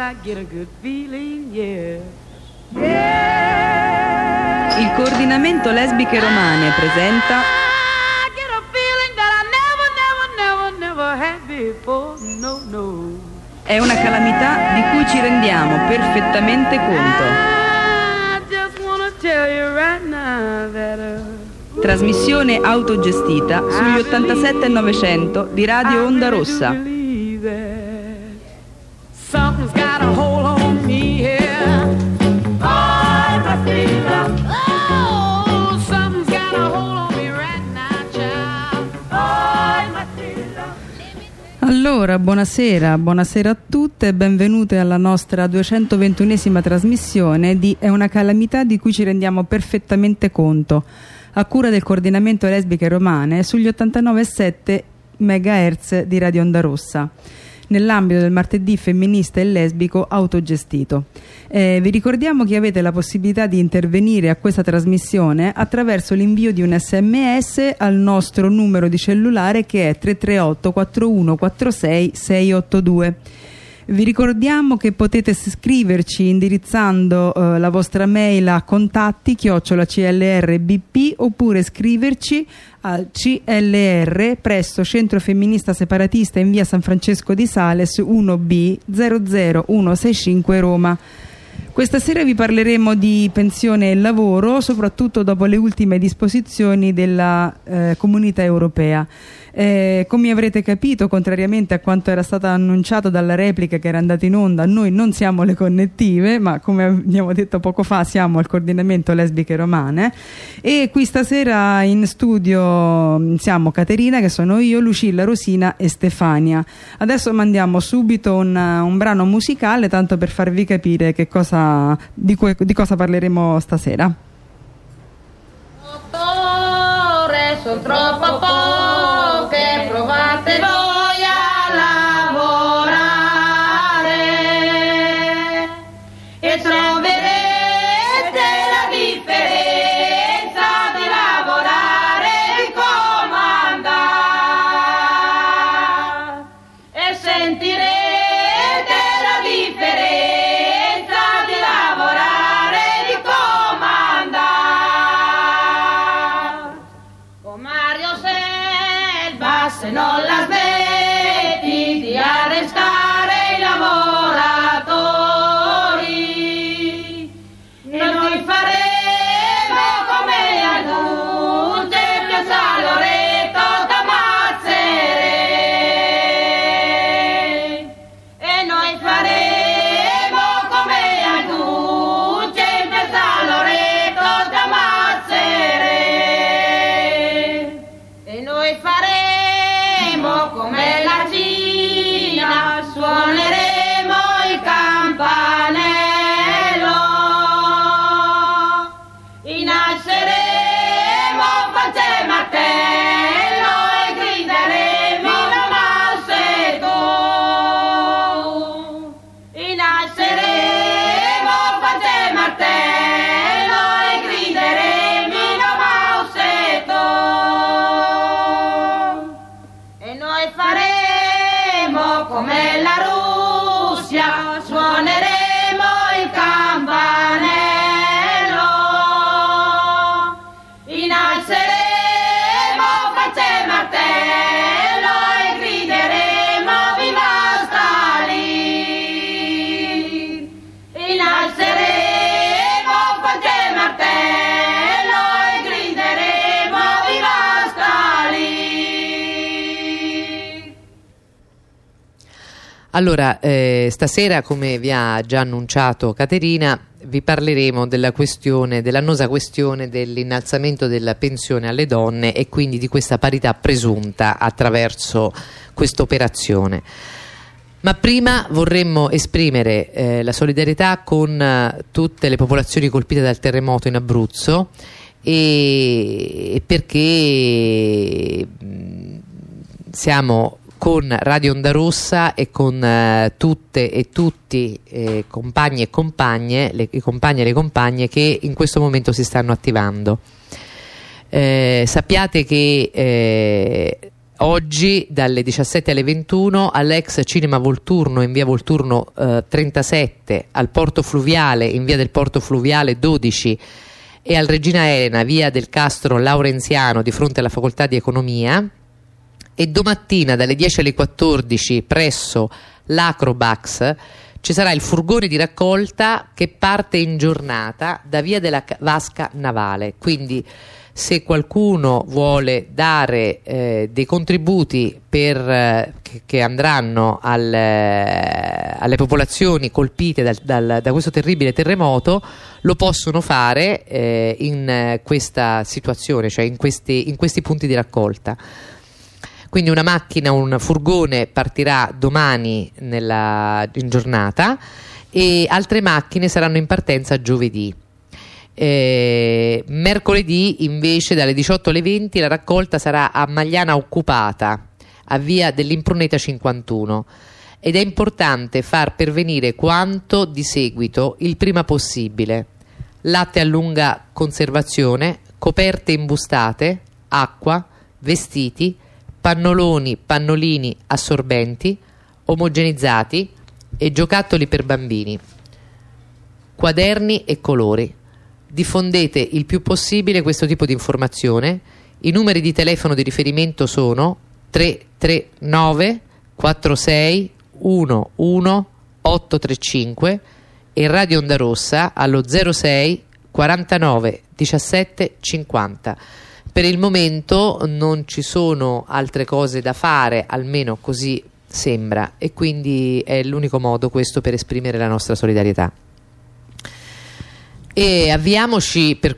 Il coordinamento lesbiche romane presenta È una calamità di cui ci rendiamo perfettamente conto. Trasmissione autogestita sugli 87 e 900 di Radio Onda Rossa. Allora, buonasera a tutte e benvenute alla nostra 221esima trasmissione di È una calamità di cui ci rendiamo perfettamente conto, a cura del coordinamento lesbiche romane sugli 89,7 MHz di Radio Onda Rossa, nell'ambito del martedì femminista e lesbico autogestito. Vi ricordiamo che avete la possibilità di intervenire a questa trasmissione attraverso l'invio di un SMS al nostro numero di cellulare, che è 338 4146 682. Vi ricordiamo che potete scriverci indirizzando la vostra mail a contatti@clrbp oppure scriverci al CLR presso Centro Femminista Separatista in via San Francesco di Sales 1B 00165 Roma. Questa sera vi parleremo di pensione e lavoro, soprattutto dopo le ultime disposizioni della Comunità Europea. Come avrete capito, contrariamente a quanto era stato annunciato dalla replica che era andata in onda, noi non siamo le connettive, ma come abbiamo detto poco fa siamo al coordinamento lesbiche romane, e qui stasera in studio siamo Caterina, che sono io, Lucilla, Rosina e Stefania. Adesso mandiamo subito un brano musicale, tanto per farvi capire che di cosa parleremo stasera. Sono troppo poche, provate voi a lavorare e troverete la differenza di lavorare e comandare e sentirete la differenza di lavorare e di comandare. Mario Selva, se non la smetti di arrestare i lavoratori, e noi faremo come adulti più San Loreto da Mazzere, e noi faremo come adulti più San Loreto da Mazzere. E noi faremo come la Cina, suoneremo il campanello, innalzeremo falce e martello e grideremo Mao Zedong. Innalzeremo falce e martello e grideremo Mao Zedong. E noi faremo come la Russia, suoneremo il campanello, innalzeremo falce e martello e grideremo viva Stalin. Innalzeremo falce e martello e grideremo viva Stalin. Allora, stasera, come vi ha già annunciato Caterina, vi parleremo dell'annosa questione dell'innalzamento della pensione alle donne e quindi di questa parità presunta attraverso questa operazione. Ma prima vorremmo esprimere la solidarietà con tutte le popolazioni colpite dal terremoto in Abruzzo, e perché siamo con Radio Onda Rossa e con tutte e tutti compagni e compagne, i compagni e le compagne che in questo momento si stanno attivando. Sappiate che oggi dalle 17 alle 21 all'ex Cinema Volturno in via Volturno 37, al Porto Fluviale in via del Porto Fluviale 12 e al Regina Elena via del Castro Laurenziano di fronte alla Facoltà di Economia, e domattina dalle 10 alle 14 presso l'Acrobax ci sarà il furgone di raccolta che parte in giornata da via della Vasca Navale. Quindi se qualcuno vuole dare dei contributi che andranno alle popolazioni colpite da questo terribile terremoto, lo possono fare in questa situazione, cioè in questi punti di raccolta. Quindi una macchina, un furgone partirà domani in giornata e altre macchine saranno in partenza giovedì. Mercoledì invece dalle 18 alle 20 la raccolta sarà a Magliana Occupata, a via dell'Impruneta 51, ed è importante far pervenire quanto di seguito il prima possibile: latte a lunga conservazione, coperte imbustate, acqua, vestiti, pannoloni, pannolini assorbenti, omogenizzati e giocattoli per bambini, quaderni e colori. Diffondete il più possibile questo tipo di informazione. I numeri di telefono di riferimento sono 339 46 11 835 e Radio Onda Rossa allo 06 49 17 50. Per il momento non ci sono altre cose da fare, almeno così sembra, e quindi è l'unico modo questo per esprimere la nostra solidarietà. E avviamoci per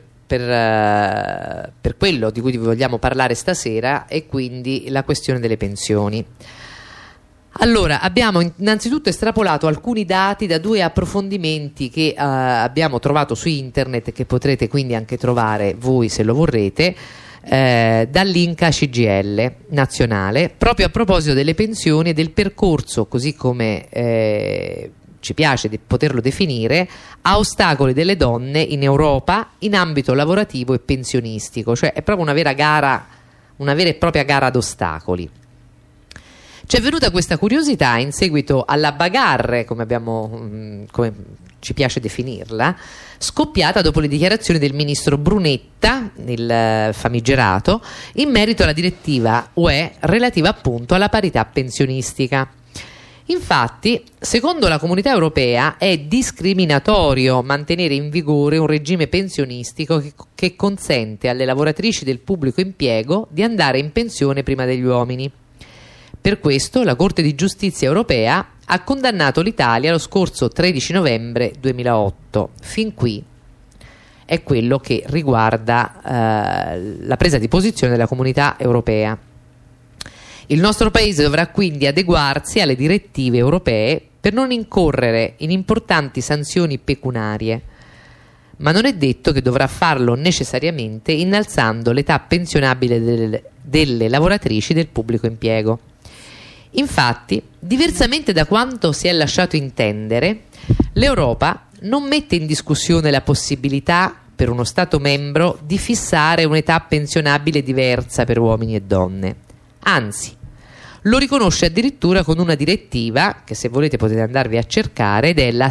quello di cui vi vogliamo parlare stasera, e quindi la questione delle pensioni. Allora, abbiamo innanzitutto estrapolato alcuni dati da 2 approfondimenti che abbiamo trovato su internet e che potrete quindi anche trovare voi se lo vorrete, dall'Inca CGIL nazionale, proprio a proposito delle pensioni e del percorso, così come ci piace di poterlo definire, a ostacoli delle donne in Europa in ambito lavorativo e pensionistico, cioè è proprio una vera e propria gara ad ostacoli. Ci è venuta questa curiosità in seguito alla bagarre, come ci piace definirla, scoppiata dopo le dichiarazioni del ministro Brunetta, il famigerato, in merito alla direttiva UE relativa appunto alla parità pensionistica. Infatti, secondo la Comunità Europea è discriminatorio mantenere in vigore un regime pensionistico che consente alle lavoratrici del pubblico impiego di andare in pensione prima degli uomini. Per questo la Corte di Giustizia Europea ha condannato l'Italia lo scorso 13 novembre 2008. Fin qui è quello che riguarda la presa di posizione della Comunità Europea. Il nostro Paese dovrà quindi adeguarsi alle direttive europee per non incorrere in importanti sanzioni pecuniarie, ma non è detto che dovrà farlo necessariamente innalzando l'età pensionabile delle lavoratrici del pubblico impiego. Infatti, diversamente da quanto si è lasciato intendere, l'Europa non mette in discussione la possibilità per uno Stato membro di fissare un'età pensionabile diversa per uomini e donne. Anzi, lo riconosce addirittura con una direttiva che, se volete, potete andarvi a cercare, ed è la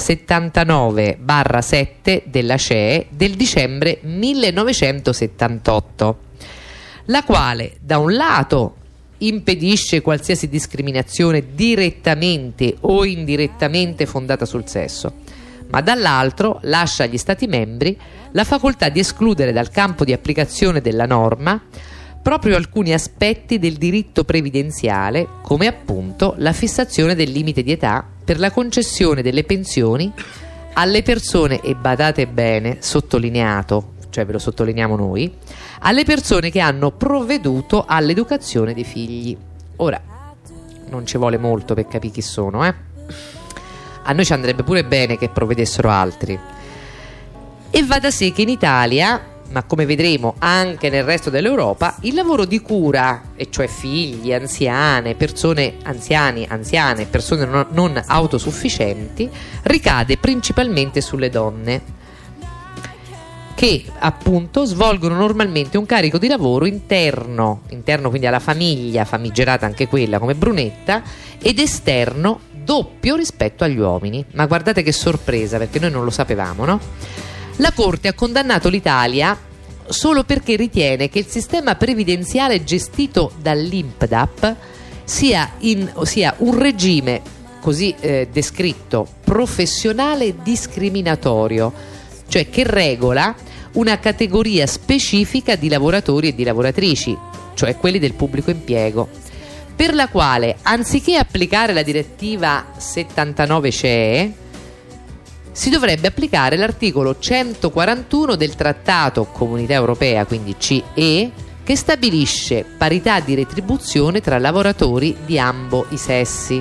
79/7 della CEE del dicembre 1978, la quale da un lato impedisce qualsiasi discriminazione direttamente o indirettamente fondata sul sesso, ma dall'altro lascia agli Stati membri la facoltà di escludere dal campo di applicazione della norma proprio alcuni aspetti del diritto previdenziale, come appunto la fissazione del limite di età per la concessione delle pensioni alle persone, e badate bene, sottolineato, cioè ve lo sottolineiamo noi, alle persone che hanno provveduto all'educazione dei figli. Ora, non ci vuole molto per capire chi sono, A noi ci andrebbe pure bene che provvedessero altri. E va da sé che in Italia, ma come vedremo anche nel resto dell'Europa, il lavoro di cura, e cioè figli, anziane, persone anziane, persone non autosufficienti, ricade principalmente sulle donne. che appunto svolgono normalmente un carico di lavoro interno quindi alla famiglia, famigerata anche quella come Brunetta, ed esterno doppio rispetto agli uomini. Ma guardate che sorpresa, perché noi non lo sapevamo, no? La Corte ha condannato l'Italia solo perché ritiene che il sistema previdenziale gestito dall'INPDAP sia un regime così descritto professionale discriminatorio, cioè che regola una categoria specifica di lavoratori e di lavoratrici, cioè quelli del pubblico impiego, per la quale anziché applicare la direttiva 79 CE si dovrebbe applicare l'articolo 141 del Trattato Comunità Europea, quindi CE, che stabilisce parità di retribuzione tra lavoratori di ambo i sessi.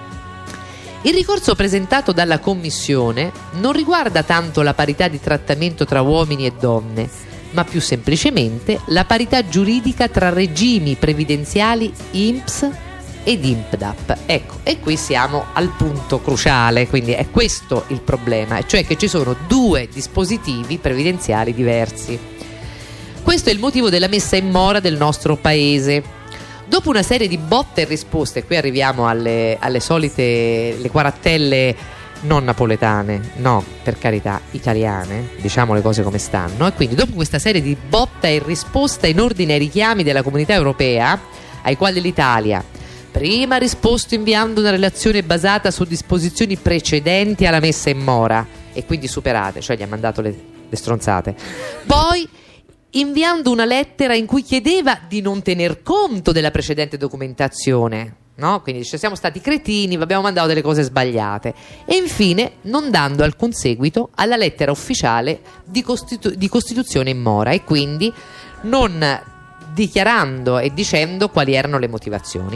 Il ricorso presentato dalla Commissione non riguarda tanto la parità di trattamento tra uomini e donne, ma più semplicemente la parità giuridica tra regimi previdenziali INPS ed INPDAP. Ecco, e qui siamo al punto cruciale, quindi è questo il problema, cioè che ci sono due dispositivi previdenziali diversi. Questo è il motivo della messa in mora del nostro paese. Dopo una serie di botte e risposte, qui arriviamo alle solite, le quarantelle non napoletane, no, per carità, italiane, diciamo le cose come stanno, e quindi dopo questa serie di botta e risposta in ordine ai richiami della Comunità Europea, ai quali l'Italia prima ha risposto inviando una relazione basata su disposizioni precedenti alla messa in mora e quindi superate, cioè gli ha mandato le stronzate, poi inviando una lettera in cui chiedeva di non tener conto della precedente documentazione, no? Quindi dice: siamo stati cretini, vi abbiamo mandato delle cose sbagliate, e infine non dando alcun seguito alla lettera ufficiale di costituzione in mora, e quindi non dichiarando e dicendo quali erano le motivazioni.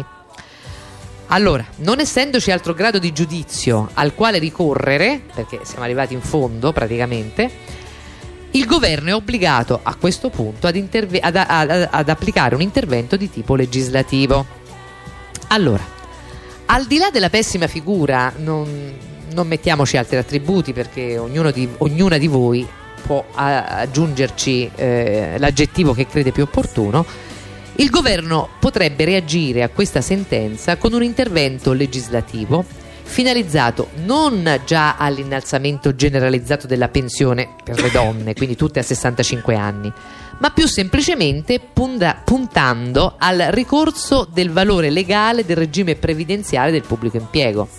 Allora, non essendoci altro grado di giudizio al quale ricorrere, perché siamo arrivati in fondo praticamente, il governo è obbligato a questo punto ad applicare un intervento di tipo legislativo. Allora, al di là della pessima figura, non mettiamoci altri attributi, perché ognuna di voi può aggiungerci l'aggettivo che crede più opportuno. Il governo potrebbe reagire a questa sentenza con un intervento legislativo finalizzato non già all'innalzamento generalizzato della pensione per le donne, quindi tutte a 65 anni, ma più semplicemente puntando al ricorso del valore legale del regime previdenziale del pubblico impiego.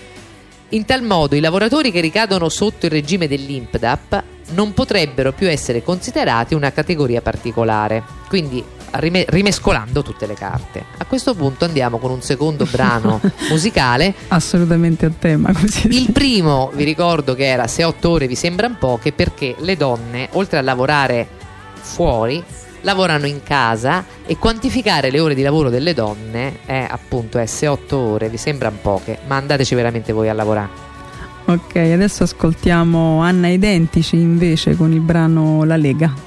In tal modo i lavoratori che ricadono sotto il regime dell'INPDAP non potrebbero più essere considerati una categoria particolare, quindi rimescolando tutte le carte. A questo punto andiamo con un secondo brano musicale assolutamente a tema, così. Il primo, vi ricordo che era: se 8 ore vi sembrano poche, perché le donne, oltre a lavorare fuori, lavorano in casa, e quantificare le ore di lavoro delle donne è appunto se 8 ore vi sembrano poche, ma andateci veramente voi a lavorare. Ok, adesso ascoltiamo Anna Identici invece con il brano La Lega.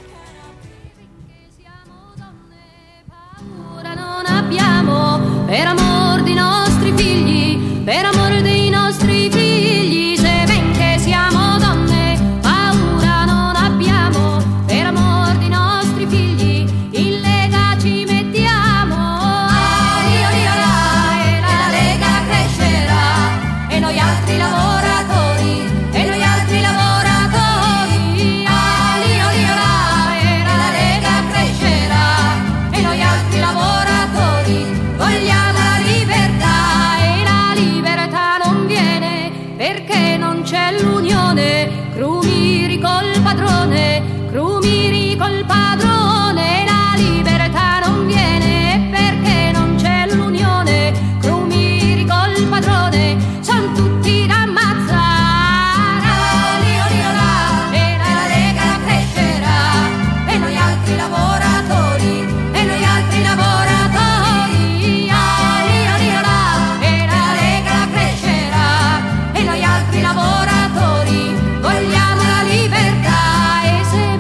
Abbiamo per amor dei nostri figli, per amore dei nostri figli, se ben che siamo donne, paura non abbiamo, per amor dei nostri figli, in Lega ci mettiamo. E la Lega crescerà, e noi altri lavoratori, e noi altri lavoratori. E la Lega crescerà, e noi altri lavoratori. Vogliamo la libertà, e la libertà non viene perché non c'è l'unione. Crumiri col padrone, crumiri col padrone. La libertà non viene perché non c'è l'unione. Crumiri col padrone, son tutti da ammazzare. E la Lega crescerà, e noi altri lavoratori, e noi altri lavoratori. Lavoratori, vogliamo la libertà, e se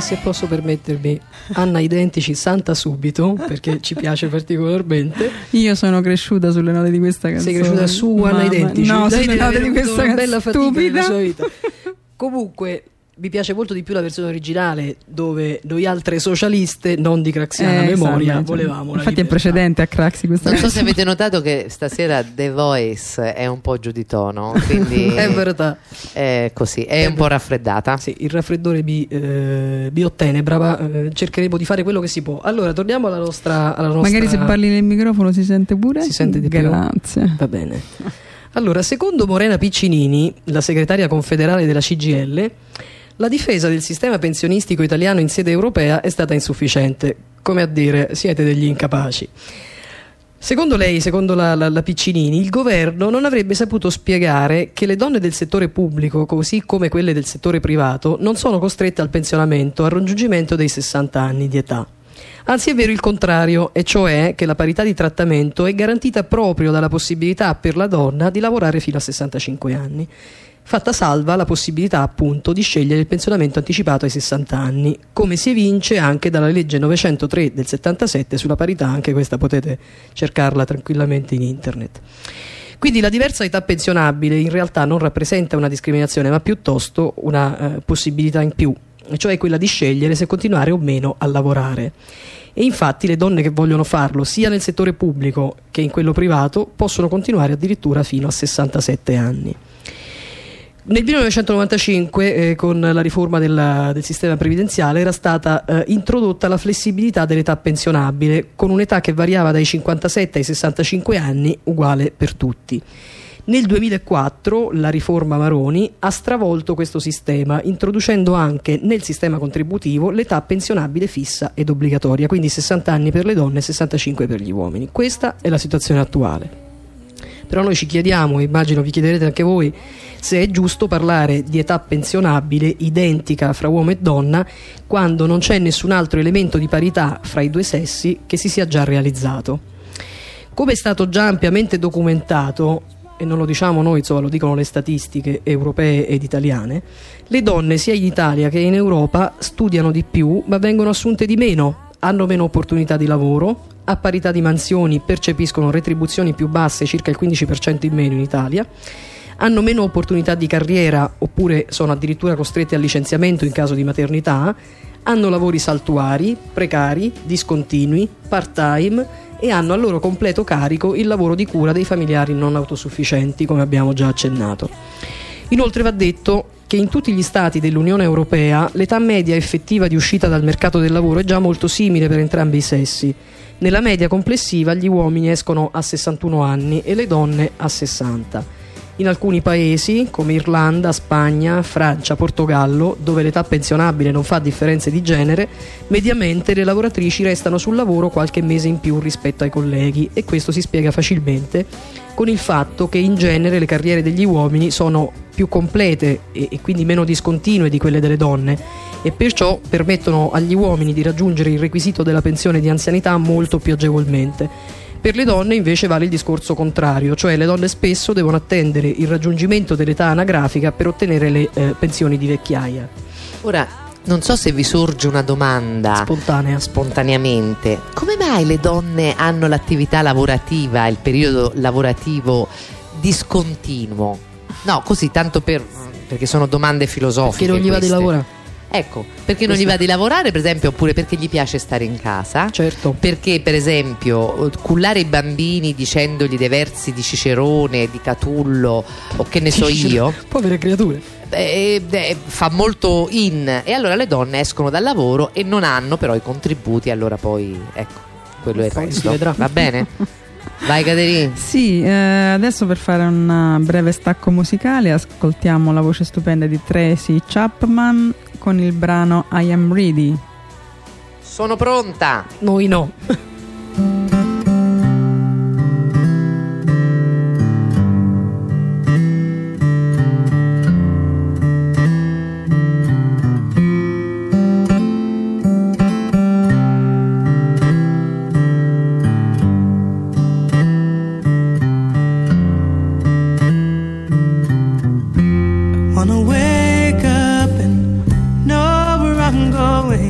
se posso permettermi, Anna Identici, Santa Subito, perché ci piace particolarmente. Io sono cresciuta sulle note di questa canzone. Sei cresciuta su Anna Identici? No, Lei sulle deve note aver di avuto questa una bella fatica nella stupida. sua vita. Comunque mi piace molto di più la versione originale, dove noi altre socialiste, non di craxiana memoria, esatto. volevamo la Infatti è libertà. precedente a Craxi questa Non so se canzone. avete notato che stasera The Voice è un po' giù di tono, quindi È verità. è così, è un po' raffreddata. Sì, il raffreddore mi ottenebra, cercheremo di fare quello che si può. Allora, torniamo alla nostra Magari se parli nel microfono si sente pure? Si sente di più? Grazie. Va bene. Allora, secondo Morena Piccinini, la segretaria confederale della CGIL, la difesa del sistema pensionistico italiano in sede europea è stata insufficiente, come a dire, siete degli incapaci. Secondo lei, secondo la Piccinini, il governo non avrebbe saputo spiegare che le donne del settore pubblico, così come quelle del settore privato, non sono costrette al pensionamento al raggiungimento dei 60 anni di età. Anzi, è vero il contrario, e cioè che la parità di trattamento è garantita proprio dalla possibilità per la donna di lavorare fino a 65 anni, fatta salva la possibilità appunto di scegliere il pensionamento anticipato ai 60 anni, come si evince anche dalla legge 903 del 77 sulla parità. Anche questa potete cercarla tranquillamente in internet. Quindi la diversa età pensionabile in realtà non rappresenta una discriminazione, ma piuttosto una possibilità in più, cioè quella di scegliere se continuare o meno a lavorare. E infatti le donne che vogliono farlo sia nel settore pubblico che in quello privato possono continuare addirittura fino a 67 anni. Nel 1995 con la riforma del sistema previdenziale era stata introdotta la flessibilità dell'età pensionabile, con un'età che variava dai 57 ai 65 anni, uguale per tutti. Nel 2004 la riforma Maroni ha stravolto questo sistema, introducendo anche nel sistema contributivo l'età pensionabile fissa ed obbligatoria, quindi 60 anni per le donne e 65 per gli uomini. Questa è la situazione attuale. Però noi ci chiediamo, e immagino vi chiederete anche voi, se è giusto parlare di età pensionabile identica fra uomo e donna quando non c'è nessun altro elemento di parità fra i due sessi che si sia già realizzato. Come è stato già ampiamente documentato, e non lo diciamo noi, insomma, lo dicono le statistiche europee ed italiane, le donne sia in Italia che in Europa studiano di più ma vengono assunte di meno, hanno meno opportunità di lavoro, a parità di mansioni percepiscono retribuzioni più basse, circa il 15% in meno in Italia, hanno meno opportunità di carriera oppure sono addirittura costrette al licenziamento in caso di maternità, hanno lavori saltuari, precari, discontinui, part-time e hanno a loro completo carico il lavoro di cura dei familiari non autosufficienti, come abbiamo già accennato. Inoltre va detto che in tutti gli stati dell'Unione Europea l'età media effettiva di uscita dal mercato del lavoro è già molto simile per entrambi i sessi. Nella media complessiva gli uomini escono a 61 anni e le donne a 60. In alcuni paesi, come Irlanda, Spagna, Francia, Portogallo, dove l'età pensionabile non fa differenze di genere, mediamente le lavoratrici restano sul lavoro qualche mese in più rispetto ai colleghi, e questo si spiega facilmente con il fatto che in genere le carriere degli uomini sono più complete e quindi meno discontinue di quelle delle donne, e perciò permettono agli uomini di raggiungere il requisito della pensione di anzianità molto più agevolmente. Per le donne invece vale il discorso contrario, cioè le donne spesso devono attendere il raggiungimento dell'età anagrafica per ottenere le pensioni di vecchiaia. Ora, non so se vi sorge una domanda spontaneamente: come mai le donne hanno l'attività lavorativa, il periodo lavorativo discontinuo? No, così tanto perché sono domande filosofiche. Perché non gli va di lavorare. Ecco, perché non gli va di lavorare, per esempio, oppure perché gli piace stare in casa. Certo. Perché, per esempio, cullare i bambini dicendogli dei versi di Cicerone, di Catullo o che ne so io, povere creature, fa molto in, e allora le donne escono dal lavoro e non hanno però i contributi, allora poi ecco, quello è il resto. Va bene? Vai Caterina. Sì, adesso per fare un breve stacco musicale ascoltiamo la voce stupenda di Tracy Chapman con il brano I Am Ready. Sono pronta. Noi no. Wanna wake up and know where I'm going.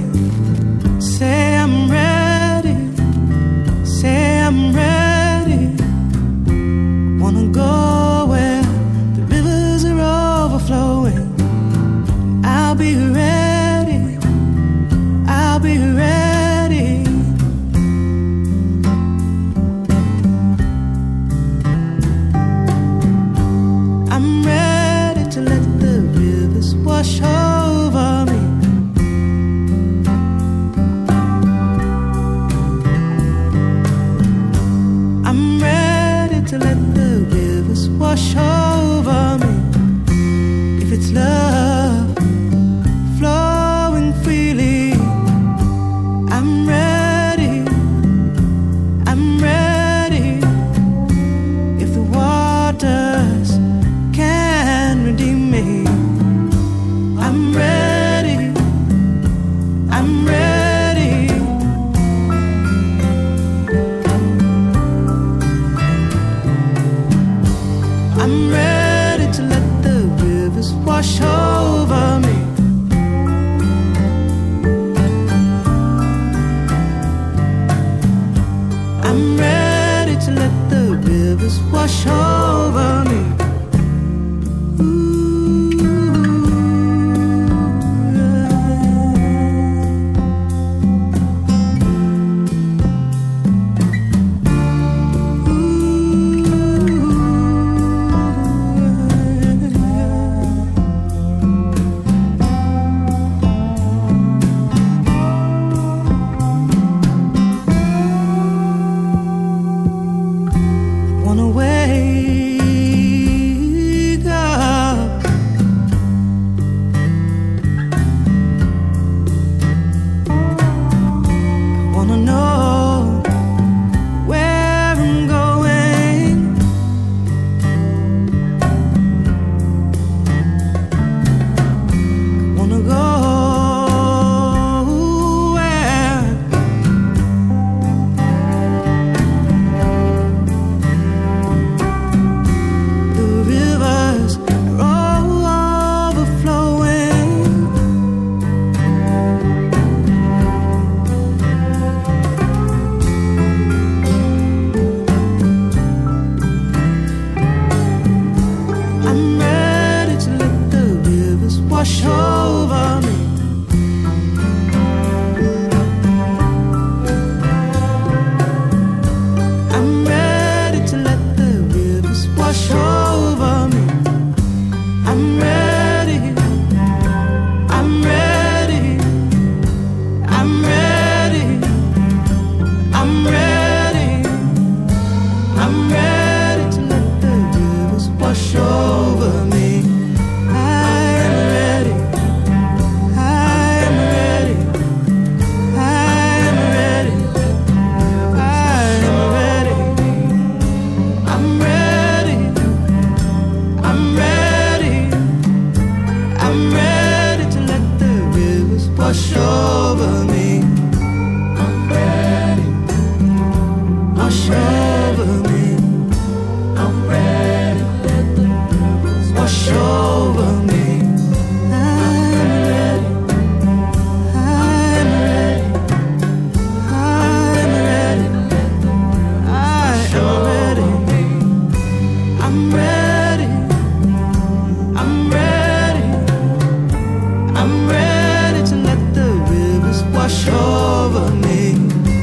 over me.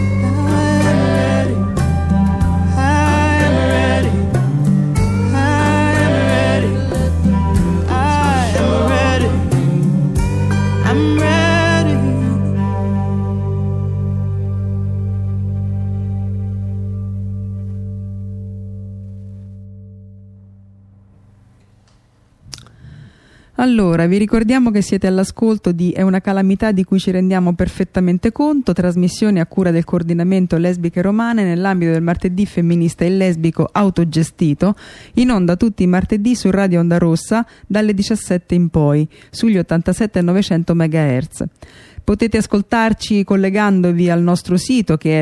Allora, vi ricordiamo che siete all'ascolto di È una calamità di cui ci rendiamo perfettamente conto, trasmissione a cura del coordinamento lesbiche romane nell'ambito del martedì femminista e lesbico autogestito, in onda tutti i martedì su Radio Onda Rossa dalle 17 in poi, sugli 87 e 900 MHz. Potete ascoltarci collegandovi al nostro sito che è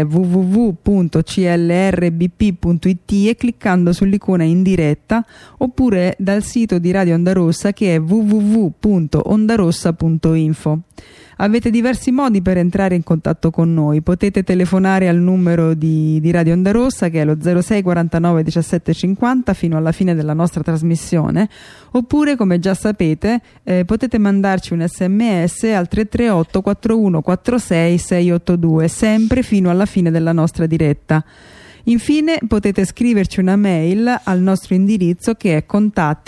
www.clrbp.it e cliccando sull'icona in diretta, oppure dal sito di Radio Onda Rossa che è www.ondarossa.info. Avete diversi modi per entrare in contatto con noi. Potete telefonare al numero di Radio Onda Rossa che è lo 06 49 17 50 fino alla fine della nostra trasmissione, oppure, come già sapete, potete mandarci un SMS al 338 41 46 682 sempre fino alla fine della nostra diretta. Infine potete scriverci una mail al nostro indirizzo che è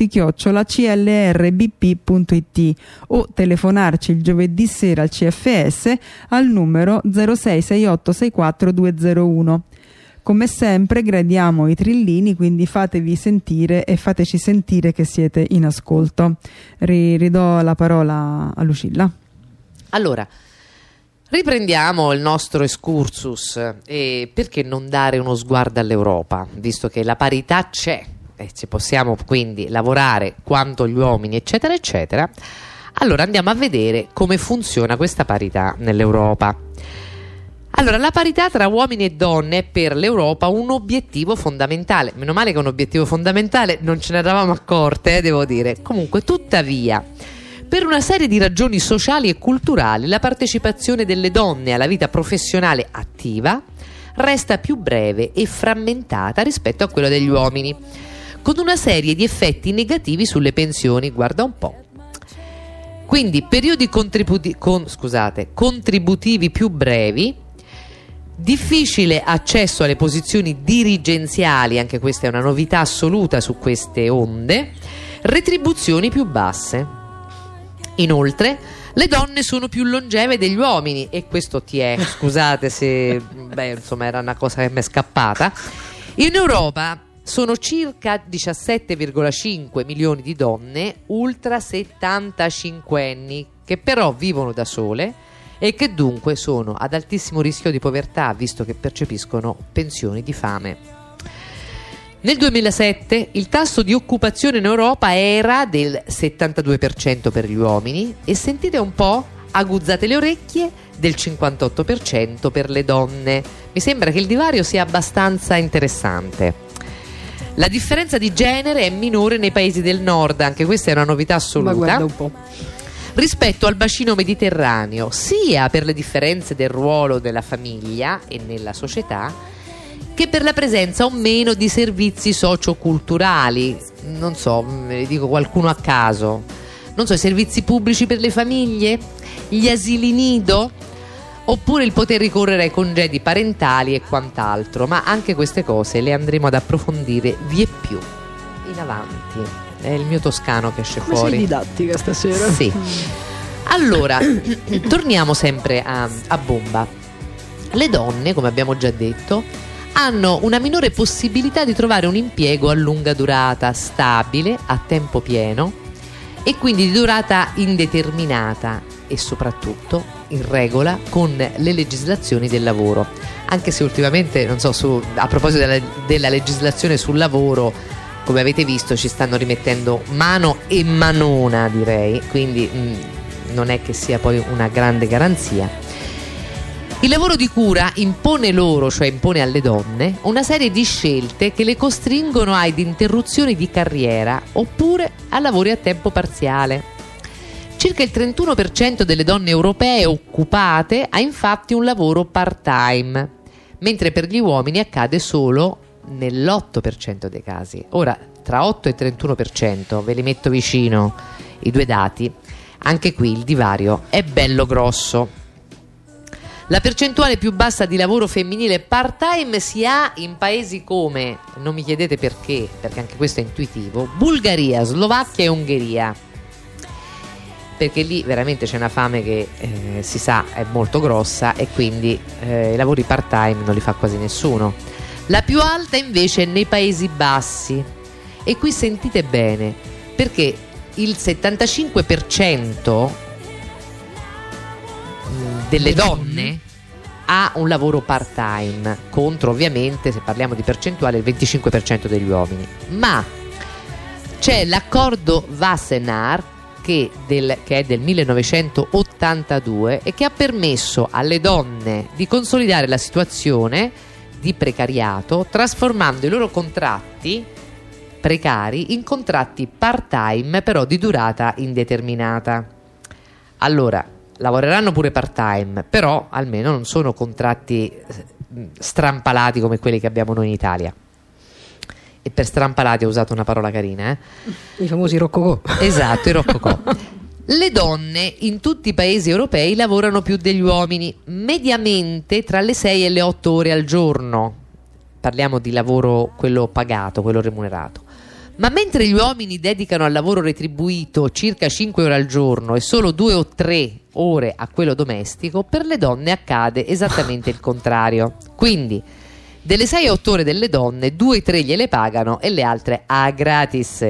contatti@clrbp.it o telefonarci il giovedì sera al CFS al numero 066864 Come sempre gradiamo i trillini, quindi fatevi sentire e fateci sentire che siete in ascolto. Ridò la parola a Lucilla. Allora, riprendiamo il nostro excursus e perché non dare uno sguardo all'Europa, visto che la parità c'è e ci possiamo quindi lavorare quanto gli uomini eccetera eccetera. Allora andiamo a vedere come funziona questa parità nell'Europa. Allora, la parità tra uomini e donne è per l'Europa un obiettivo fondamentale. Meno male che è un obiettivo fondamentale, non ce ne eravamo accorte, devo dire. Comunque, tuttavia, per una serie di ragioni sociali e culturali, la partecipazione delle donne alla vita professionale attiva resta più breve e frammentata rispetto a quella degli uomini, con una serie di effetti negativi sulle pensioni, guarda un po'. Quindi periodi contributivi più brevi, difficile accesso alle posizioni dirigenziali, anche questa è una novità assoluta su queste onde, retribuzioni più basse. Inoltre, le donne sono più longeve degli uomini, e questo scusate se insomma era una cosa che mi è scappata. In Europa sono circa 17,5 milioni di donne ultra 75 anni che però vivono da sole e che dunque sono ad altissimo rischio di povertà, visto che percepiscono pensioni di fame. Nel 2007 il tasso di occupazione in Europa era del 72% per gli uomini e, sentite un po', aguzzate le orecchie, del 58% per le donne. Mi sembra che il divario sia abbastanza interessante. La differenza di genere è minore nei paesi del nord, anche questa è una novità assoluta. Ma guarda un po'. Rispetto al bacino mediterraneo, sia per le differenze del ruolo della famiglia e nella società, che per la presenza o meno di servizi socioculturali. Non so, ve ne dico qualcuno a caso. Non so, i servizi pubblici per le famiglie, gli asili nido, oppure il poter ricorrere ai congedi parentali e quant'altro. Ma anche queste cose le andremo ad approfondire vieppiù in avanti. È il mio toscano che esce fuori. Sei didattica stasera. Sì. Allora, torniamo sempre a bomba. Le donne, come abbiamo già detto, hanno una minore possibilità di trovare un impiego a lunga durata, stabile, a tempo pieno e quindi di durata indeterminata e soprattutto in regola con le legislazioni del lavoro. Anche se ultimamente, non so, a proposito della legislazione sul lavoro, come avete visto ci stanno rimettendo mano e manona, direi, quindi non è che sia poi una grande garanzia. Il lavoro di cura impone loro, cioè impone alle donne, una serie di scelte che le costringono ad interruzioni di carriera oppure a lavori a tempo parziale. Circa il 31% delle donne europee occupate ha infatti un lavoro part-time, mentre per gli uomini accade solo nell'8% dei casi. Ora, tra 8 e 31%, ve li metto vicino i due dati, anche qui il divario è bello grosso. La percentuale più bassa di lavoro femminile part-time si ha in paesi come, non mi chiedete perché anche questo è intuitivo, Bulgaria, Slovacchia e Ungheria, perché lì veramente c'è una fame che si sa è molto grossa e quindi i lavori part-time non li fa quasi nessuno. La più alta invece è nei Paesi Bassi, e qui sentite bene, perché il 75% delle donne ha un lavoro part-time, contro ovviamente, se parliamo di percentuale, il 25% degli uomini. Ma c'è l'accordo Wassenaar che è del 1982 e che ha permesso alle donne di consolidare la situazione di precariato, trasformando i loro contratti precari in contratti part-time, però di durata indeterminata. Allora, lavoreranno pure part-time, però almeno non sono contratti strampalati come quelli che abbiamo noi in Italia. E per strampalati ho usato una parola carina, I famosi roccocò. Esatto, i roccocò. Le donne in tutti i paesi europei lavorano più degli uomini, mediamente tra le 6 e le 8 ore al giorno. Parliamo di lavoro, quello pagato, quello remunerato. Ma mentre gli uomini dedicano al lavoro retribuito circa 5 ore al giorno e solo 2 o 3 ore a quello domestico, per le donne accade esattamente il contrario. Quindi delle 6 a 8 ore delle donne, 2-3 gliele pagano e le altre a gratis.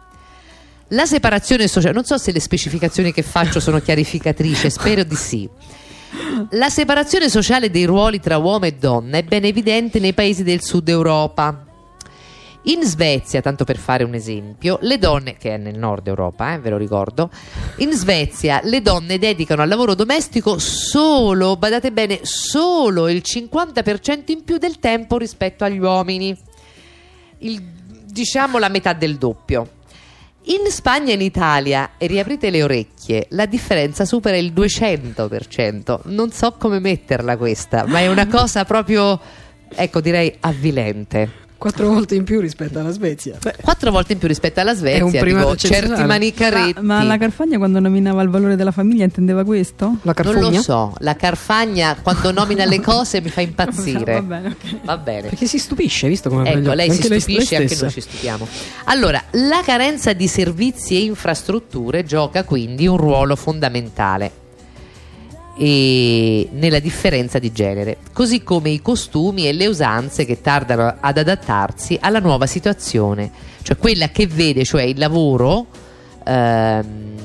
La separazione sociale, non so se le specificazioni che faccio sono chiarificatrici, spero di sì. La separazione sociale dei ruoli tra uomo e donna è ben evidente nei paesi del sud Europa. In Svezia, tanto per fare un esempio, le donne, che è nel nord Europa, ve lo ricordo, in Svezia le donne dedicano al lavoro domestico solo, badate bene, solo il 50% in più del tempo rispetto agli uomini, diciamo la metà del doppio. In Spagna e in Italia, e riaprite le orecchie, la differenza supera il 200%. Non so come metterla questa, ma è una cosa proprio, ecco, direi avvilente. 4 volte in più rispetto alla Svezia. 4 volte in più rispetto alla Svezia, È un primato dico, eccezionale. certi manicaretti. Ma la Carfagna quando nominava il valore della famiglia intendeva questo? La Non carfugna? lo so, la Carfagna quando nomina le cose mi fa impazzire. Va bene, ok. Va bene. Perché si stupisce, visto come Ecco, lei si anche stupisce e anche stessa. noi ci stupiamo. Allora, la carenza di servizi e infrastrutture gioca quindi un ruolo fondamentale e nella differenza di genere, così come i costumi e le usanze che tardano ad adattarsi alla nuova situazione, cioè quella che vede, cioè il lavoro, la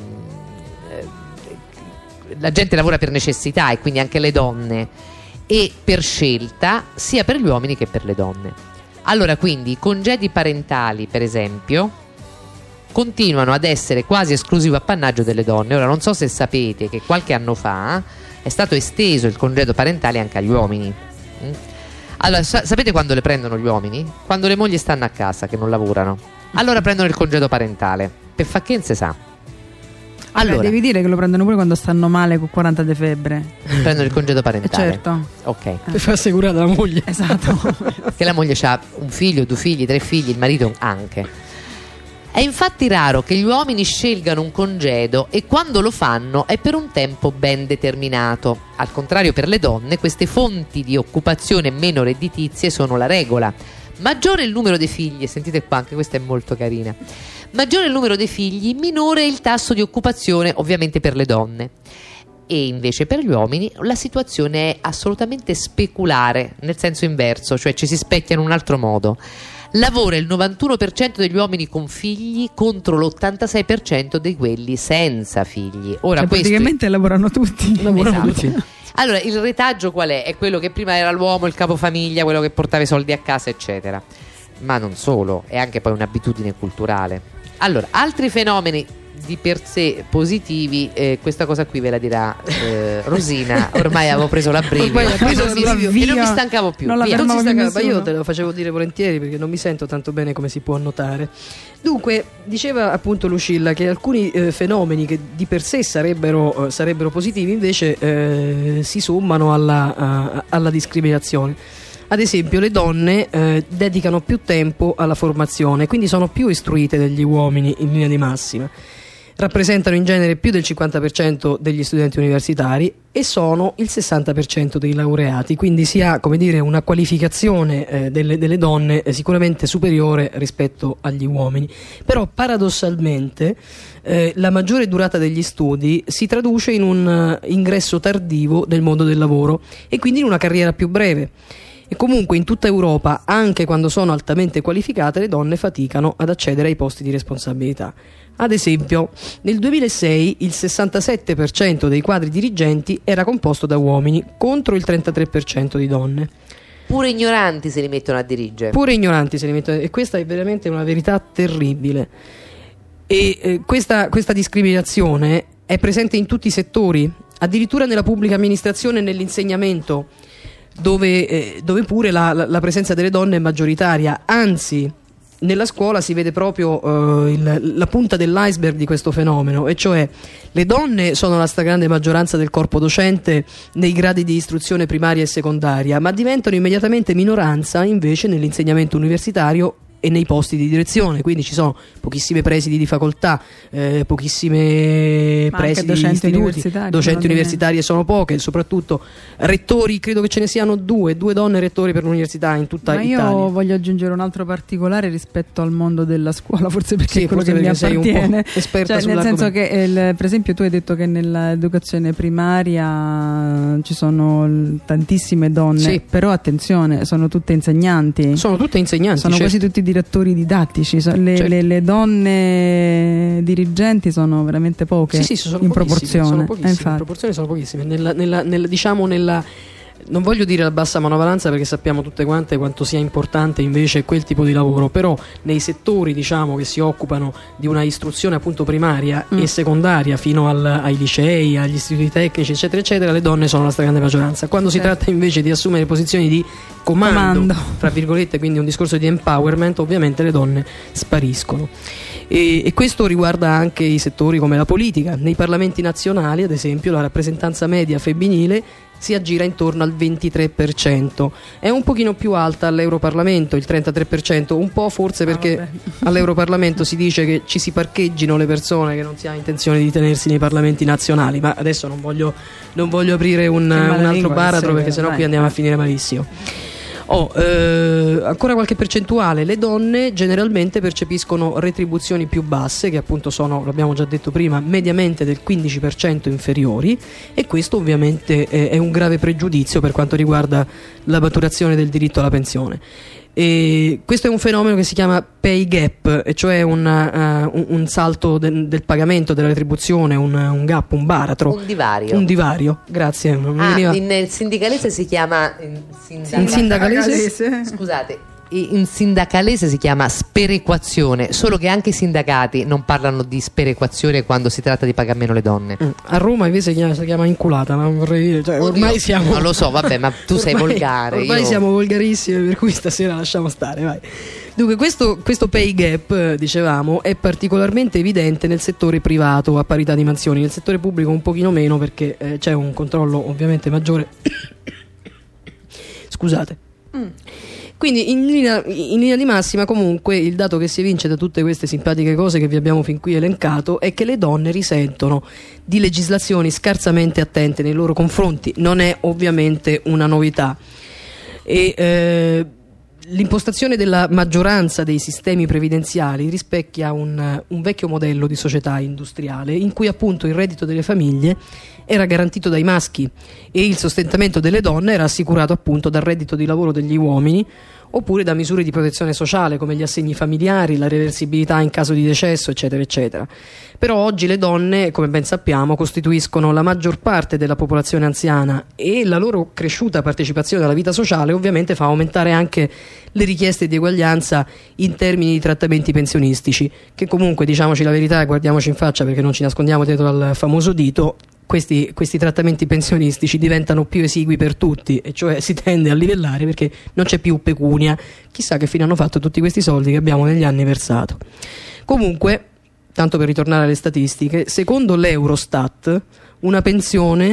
gente lavora per necessità e quindi anche le donne, e per scelta sia per gli uomini che per le donne. Allora, quindi i congedi parentali, per esempio, continuano ad essere quasi esclusivo appannaggio delle donne. Ora, non so se sapete che qualche anno fa è stato esteso il congedo parentale anche agli uomini. Allora, sapete quando le prendono gli uomini? Quando le mogli stanno a casa, che non lavorano. Allora prendono il congedo parentale. Per fa che non si sa. Allora, devi dire che lo prendono pure quando stanno male con 40 di febbre. prendono il congedo parentale. Certo. Ok. Per far assicurare la moglie. Esatto. Che la moglie ha un figlio, 2 figli, 3 figli, il marito anche. È infatti raro che gli uomini scelgano un congedo e quando lo fanno è per un tempo ben determinato. Al contrario, per le donne queste fonti di occupazione meno redditizie sono la regola. Maggiore il numero dei figli, sentite qua, anche questa è molto carina. Maggiore il numero dei figli, minore il tasso di occupazione, ovviamente per le donne. E invece per gli uomini la situazione è assolutamente speculare, nel senso inverso, cioè ci si specchia in un altro modo. Lavora il 91% degli uomini con figli contro l'86% di quelli senza figli. Ora, praticamente lavorano tutti. Esatto. Allora, il retaggio qual è? È quello che prima era l'uomo, il capofamiglia, quello che portava i soldi a casa, eccetera. Ma non solo, è anche poi un'abitudine culturale. Allora, altri fenomeni di per sé positivi, questa cosa qui ve la dirà Rosina. Ormai avevo preso la brivido Ormai ha preso la brivido. e non mi stancavo più. Non la Via. Non si fermavo più staccava, io nessuno. te lo facevo dire volentieri perché non mi sento tanto bene come si può notare. Dunque, diceva appunto Lucilla che alcuni fenomeni che di per sé sarebbero positivi invece si sommano alla discriminazione. Ad esempio, le donne dedicano più tempo alla formazione, quindi sono più istruite degli uomini in linea di massima. rappresentano in genere più del 50% degli studenti universitari e sono il 60% dei laureati, quindi si ha, come dire, una qualificazione delle donne sicuramente superiore rispetto agli uomini. Però paradossalmente la maggiore durata degli studi si traduce in un ingresso tardivo nel mondo del lavoro e quindi in una carriera più breve. E comunque in tutta Europa, anche quando sono altamente qualificate, le donne faticano ad accedere ai posti di responsabilità. Ad esempio, nel 2006 il 67% dei quadri dirigenti era composto da uomini, contro il 33% di donne. Pure ignoranti se li mettono a dirigere. Pure ignoranti se li mettono, e questa è veramente una verità terribile. E questa discriminazione è presente in tutti i settori, addirittura nella pubblica amministrazione e nell'insegnamento, dove pure la presenza delle donne è maggioritaria. Anzi, nella scuola si vede proprio la punta dell'iceberg di questo fenomeno, e cioè le donne sono la stragrande maggioranza del corpo docente nei gradi di istruzione primaria e secondaria, ma diventano immediatamente minoranza invece nell'insegnamento universitario e nei posti di direzione. Quindi ci sono pochissime presidi di facoltà, pochissime presidi di istituti, docenti universitari sono poche, soprattutto rettori, credo che ce ne siano due donne rettori per l'università in tutta Italia. Io voglio aggiungere un altro particolare rispetto al mondo della scuola, forse perché sì, è quello forse che mi appartiene, un po' esperta, cioè, nel senso che per esempio tu hai detto che nell'educazione primaria ci sono tantissime donne, sì. Però attenzione, sono tutte insegnanti, sono certo. Quasi tutti direttori didattici, certo. le donne dirigenti sono veramente poche, sì, sono in proporzione. Sono pochissime, in proporzione sono pochissime. Non voglio dire la bassa manovalanza, perché sappiamo tutte quante quanto sia importante invece quel tipo di lavoro, però nei settori, diciamo, che si occupano di una istruzione appunto primaria e secondaria fino ai licei, agli istituti tecnici eccetera eccetera, le donne sono la stragrande maggioranza. Quando si tratta invece di assumere posizioni di comando, fra virgolette, quindi un discorso di empowerment, ovviamente le donne spariscono. E questo riguarda anche i settori come la politica. Nei parlamenti nazionali, ad esempio, la rappresentanza media femminile si aggira intorno al 23%, è un pochino più alta all'Europarlamento, il 33%, un po' forse perché all'Europarlamento si dice che ci si parcheggino le persone che non si ha intenzione di tenersi nei parlamenti nazionali, ma adesso non voglio aprire un altro baratro, perché sennò qui andiamo a finire malissimo. Ancora qualche percentuale: le donne generalmente percepiscono retribuzioni più basse, che appunto sono, l'abbiamo già detto prima, mediamente del 15% inferiori, e questo ovviamente è un grave pregiudizio per quanto riguarda la maturazione del diritto alla pensione. E questo è un fenomeno che si chiama pay gap, e cioè un salto del pagamento, della retribuzione, un gap, un baratro, un divario. Grazie. In sindacalese si chiama scusate, in sindacalese si chiama sperequazione, solo che anche i sindacati non parlano di sperequazione quando si tratta di pagare meno le donne. A Roma invece si chiama inculata, ma vorrei dire, cioè, ormai siamo, non lo so, vabbè, ma tu sei volgare. Ormai siamo volgarissimi, per cui stasera lasciamo stare, vai. Dunque questo pay gap, dicevamo, è particolarmente evidente nel settore privato a parità di mansioni, nel settore pubblico un pochino meno, perché c'è un controllo ovviamente maggiore. Scusate. Quindi in linea di massima, comunque, il dato che si evince da tutte queste simpatiche cose che vi abbiamo fin qui elencato è che le donne risentono di legislazioni scarsamente attente nei loro confronti. Non è ovviamente una novità. E l'impostazione della maggioranza dei sistemi previdenziali rispecchia un vecchio modello di società industriale, in cui appunto il reddito delle famiglie era garantito dai maschi e il sostentamento delle donne era assicurato appunto dal reddito di lavoro degli uomini, oppure da misure di protezione sociale come gli assegni familiari, la reversibilità in caso di decesso eccetera eccetera. Però oggi le donne, come ben sappiamo, costituiscono la maggior parte della popolazione anziana, e la loro cresciuta partecipazione alla vita sociale ovviamente fa aumentare anche le richieste di eguaglianza in termini di trattamenti pensionistici, che comunque, diciamoci la verità, guardiamoci in faccia perché non ci nascondiamo dietro al famoso dito, questi trattamenti pensionistici diventano più esigui per tutti, e cioè si tende a livellare perché non c'è più pecunia. Chissà che fine hanno fatto tutti questi soldi che abbiamo negli anni versato. Comunque, tanto per ritornare alle statistiche, secondo l'Eurostat una pensione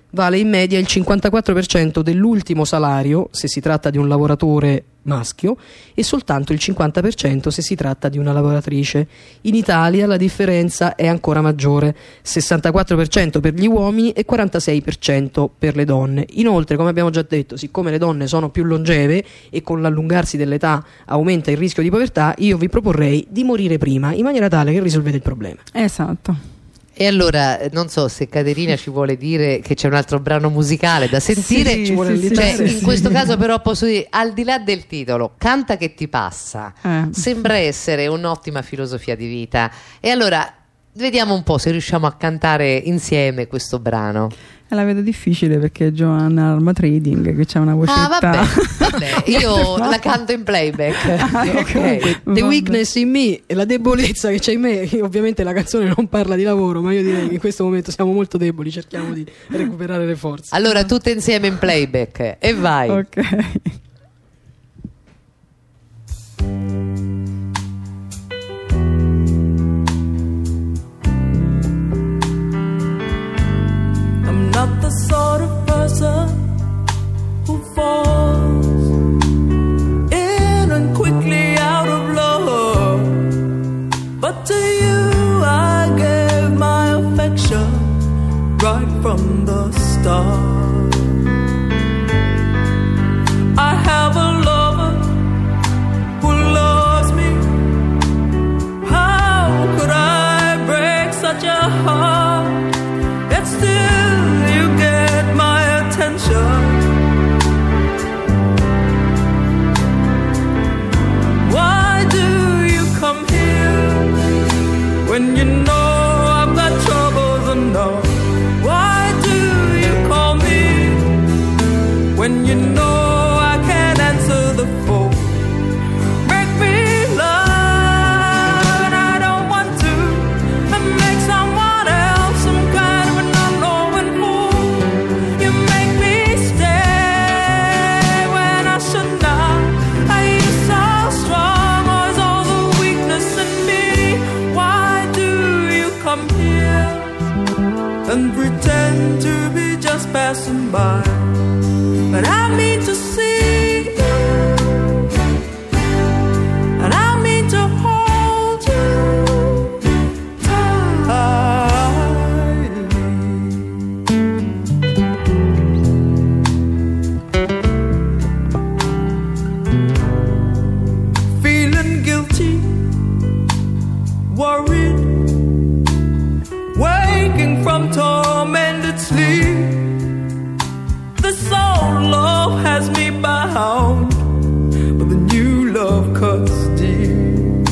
vale in media il 54% dell'ultimo salario se si tratta di un lavoratore maschio e soltanto il 50% se si tratta di una lavoratrice. In Italia la differenza è ancora maggiore, 64% per gli uomini e 46% per le donne. Inoltre, come abbiamo già detto, siccome le donne sono più longeve e con l'allungarsi dell'età aumenta il rischio di povertà, io vi proporrei di morire prima, in maniera tale che risolvete il problema. Esatto. E allora non so se Caterina ci vuole dire che c'è un altro brano musicale da sentire. Sì, ci vuole sì, Cioè, sì, in sì. questo caso però posso dire, al di là del titolo, Canta che ti passa, sembra essere un'ottima filosofia di vita. E allora vediamo un po' se riusciamo a cantare insieme questo brano. La vedo difficile perché Joanna Alma Trading che c'ha una vocetta. Vabbè, io la canto in playback. Ok. The weakness in me e la debolezza che c'è in me, ovviamente la canzone non parla di lavoro, ma io direi che in questo momento siamo molto deboli, cerchiamo di recuperare le forze. Allora tutte insieme in playback e vai. Ok. I'm not the sort of person who falls in and quickly out of love. But to you I gave my affection right from the start. I have a lover who loves me. How could I break such a heart? Yet still you get my attention. Why do you come here when you know I've got troubles enough? Why do you call me when you know I can't answer the phone? Make me love and I don't want to, and make someone else some kind of an unknowing fool. You make me stay when I should not. Are you so strong or is all the weakness in me? Why do you come here and pretend to be just passing by? But I mean to see you, and I mean to hold you tightly. Feeling guilty, worried, waking from tormented sleep. This old love has me bound, but the new love cuts deep.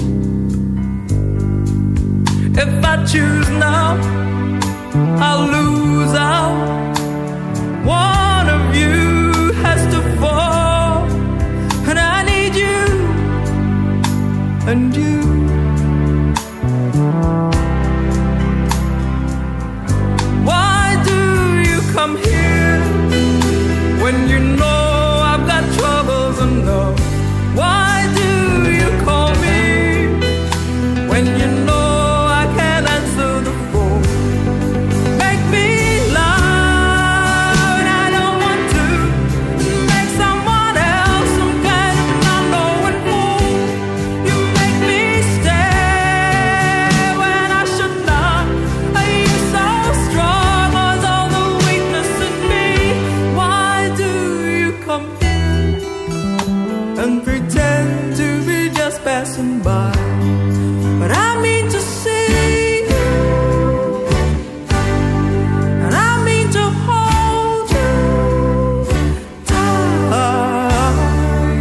If I choose now, I'll lose out. One of you has to fall, and I need you, and you. Why do you come here when you know I've got troubles enough? Why do you call me when you know I can't answer the phone? Make me love and I don't want to, make someone else some kind of unknowing fool. You make me stay when I should not. Are you so strong or is all the weakness in me? Why do you come here and pretend to be just passing by? But I mean to see you, and I mean to hold you tightly.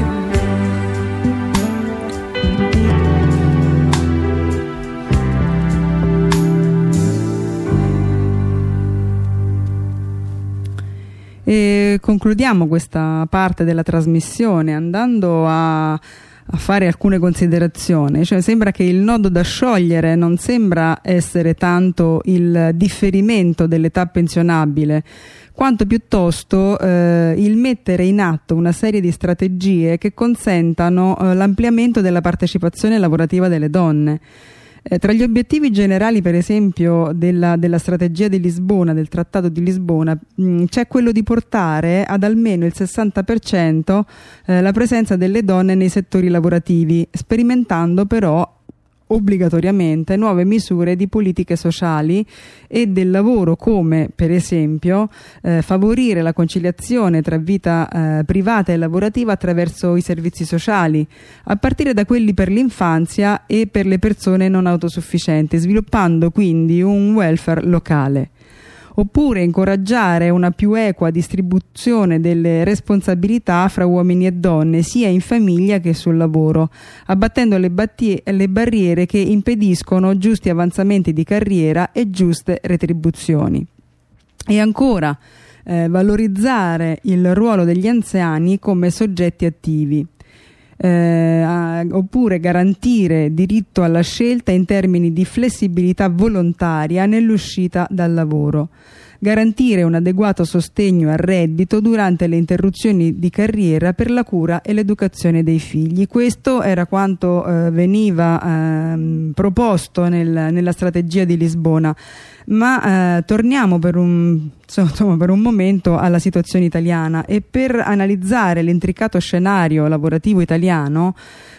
E concludiamo questa parte della trasmissione andando a fare alcune considerazioni. Cioè, sembra che il nodo da sciogliere non sembra essere tanto il differimento dell'età pensionabile, quanto piuttosto il mettere in atto una serie di strategie che consentano l'ampliamento della partecipazione lavorativa delle donne. Tra gli obiettivi generali, per esempio, della strategia di Lisbona, del Trattato di Lisbona, c'è quello di portare ad almeno il 60% la presenza delle donne nei settori lavorativi, sperimentando però obbligatoriamente nuove misure di politiche sociali e del lavoro, come per esempio favorire la conciliazione tra vita privata e lavorativa attraverso i servizi sociali, a partire da quelli per l'infanzia e per le persone non autosufficienti, sviluppando quindi un welfare locale. Oppure incoraggiare una più equa distribuzione delle responsabilità fra uomini e donne, sia in famiglia che sul lavoro, abbattendo le barriere che impediscono giusti avanzamenti di carriera e giuste retribuzioni. E ancora, valorizzare il ruolo degli anziani come soggetti attivi. Oppure garantire diritto alla scelta in termini di flessibilità volontaria nell'uscita dal lavoro, garantire un adeguato sostegno al reddito durante le interruzioni di carriera per la cura e l'educazione dei figli. Questo era quanto veniva proposto nella strategia di Lisbona. Ma torniamo per un momento alla situazione italiana, e per analizzare l'intricato scenario lavorativo italiano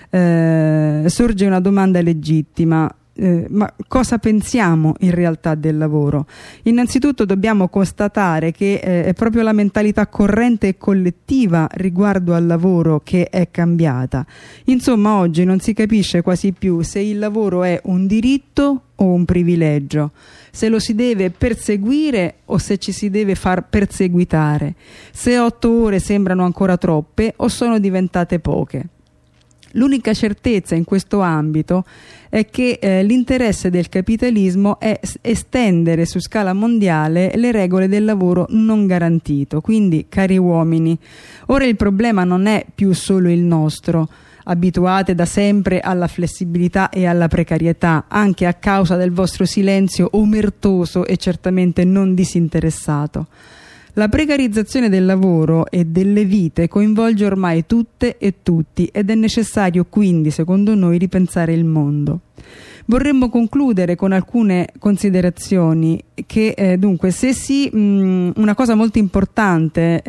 sorge una domanda legittima. Ma cosa pensiamo in realtà del lavoro? Innanzitutto dobbiamo constatare che è proprio la mentalità corrente e collettiva riguardo al lavoro che è cambiata. Insomma, oggi non si capisce quasi più se il lavoro è un diritto o un privilegio, se lo si deve perseguire o se ci si deve far perseguitare, se 8 ore sembrano ancora troppe o sono diventate poche. L'unica certezza in questo ambito è che l'interesse del capitalismo è estendere su scala mondiale le regole del lavoro non garantito. Quindi, cari uomini, ora il problema non è più solo il nostro. Abituate da sempre alla flessibilità e alla precarietà, anche a causa del vostro silenzio omertoso e certamente non disinteressato. La precarizzazione del lavoro e delle vite coinvolge ormai tutte e tutti, ed è necessario quindi, secondo noi, ripensare il mondo. Vorremmo concludere con alcune considerazioni che dunque, una cosa molto importante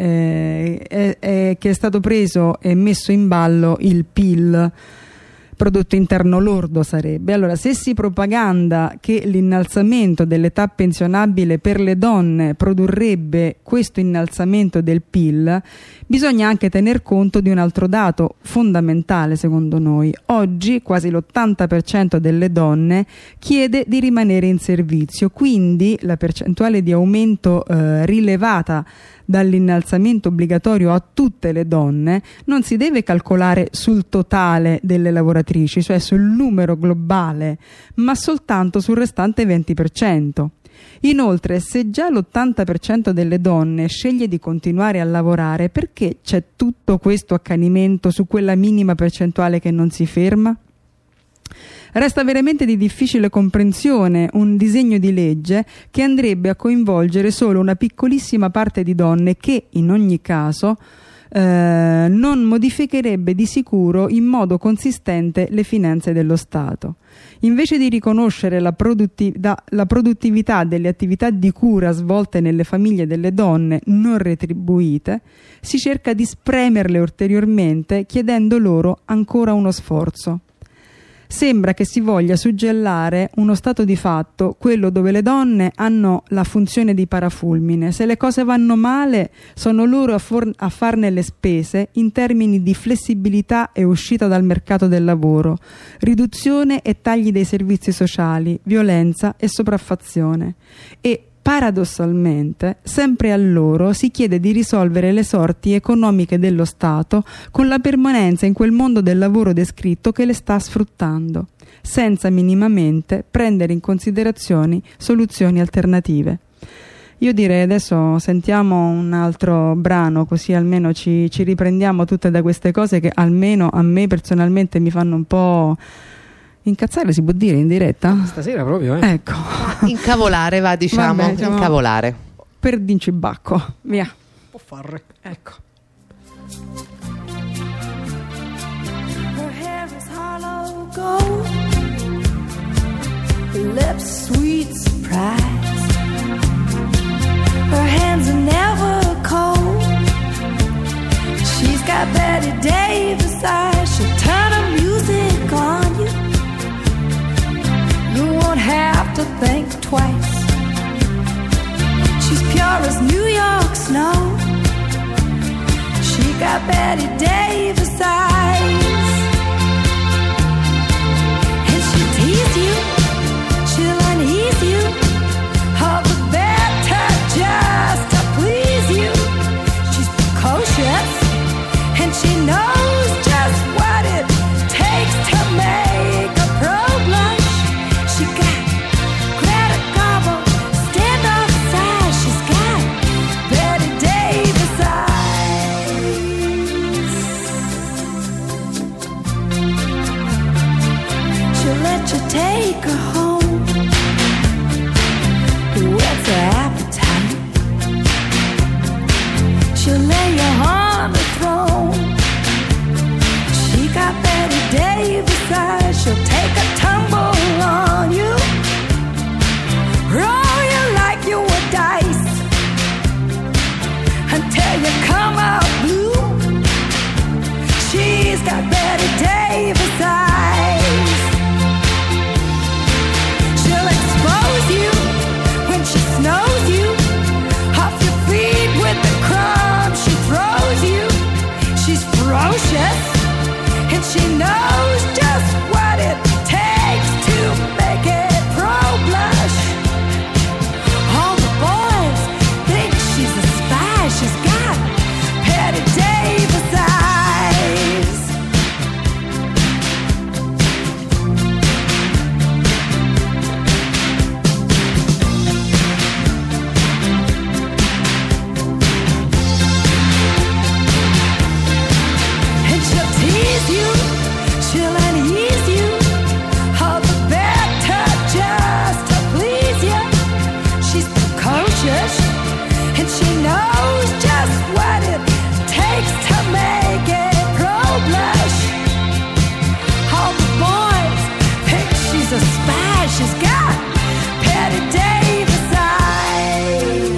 è che è stato preso e messo in ballo il PIL, prodotto interno lordo sarebbe. Allora, se si propaganda che l'innalzamento dell'età pensionabile per le donne produrrebbe questo innalzamento del PIL, bisogna anche tener conto di un altro dato fondamentale secondo noi. Oggi quasi l'80% delle donne chiede di rimanere in servizio, quindi la percentuale di aumento rilevata dall'innalzamento obbligatorio a tutte le donne non si deve calcolare sul totale delle lavoratrici, cioè sul numero globale, ma soltanto sul restante 20%. Inoltre, se già l'80% delle donne sceglie di continuare a lavorare, perché c'è tutto questo accanimento su quella minima percentuale che non si ferma? Resta veramente di difficile comprensione un disegno di legge che andrebbe a coinvolgere solo una piccolissima parte di donne che, in ogni caso, non modificherebbe di sicuro in modo consistente le finanze dello Stato. Invece di riconoscere la produttività delle attività di cura svolte nelle famiglie delle donne non retribuite, si cerca di spremerle ulteriormente chiedendo loro ancora uno sforzo. Sembra che si voglia suggellare uno stato di fatto, quello dove le donne hanno la funzione di parafulmine. Se le cose vanno male, sono loro a farne le spese in termini di flessibilità e uscita dal mercato del lavoro, riduzione e tagli dei servizi sociali, violenza e sopraffazione. E paradossalmente, sempre a loro si chiede di risolvere le sorti economiche dello Stato con la permanenza in quel mondo del lavoro descritto che le sta sfruttando, senza minimamente prendere in considerazione soluzioni alternative. Io direi adesso sentiamo un altro brano, così almeno ci riprendiamo tutte da queste cose che almeno a me personalmente mi fanno un po' incazzare, si può dire in diretta? Stasera proprio, Ecco. Incavolare, va, diciamo. Vabbè, incavolare. Per d'incibacco, via. può fare. Ecco. Her hair is hollow gold. got Betty Davis eyes. She'll turn the music on you. You won't have to think twice. She's pure as New York snow. She got Betty Davis eyes. And she'll tease you, she'll unease you, all the better just to please you. She's precocious, and she knows just what it takes to make a pro blush. She got Greta Garbo, standoff size. She's got Betty Davis eyes. She'll let you take her home. What's her appetite? She'll lay you on the throne. She got Betty Davis eyes. She'll take a tumble on you, roll you like you were dice, until you come out blue. She's got Betty Davis eyes. She'll expose you when she snows you, off your feet with the crumbs she throws you. She's ferocious, and she knows just what it takes to make it pro blush. All the boys think she's a spy. She's got Betty Davis eyes. And she'll tease you, she'll unease you, all the better just to please you. She's precocious, and she knows just what it takes to make it pro blush. All the boys think she's a spy. She's got Betty Davis eyes.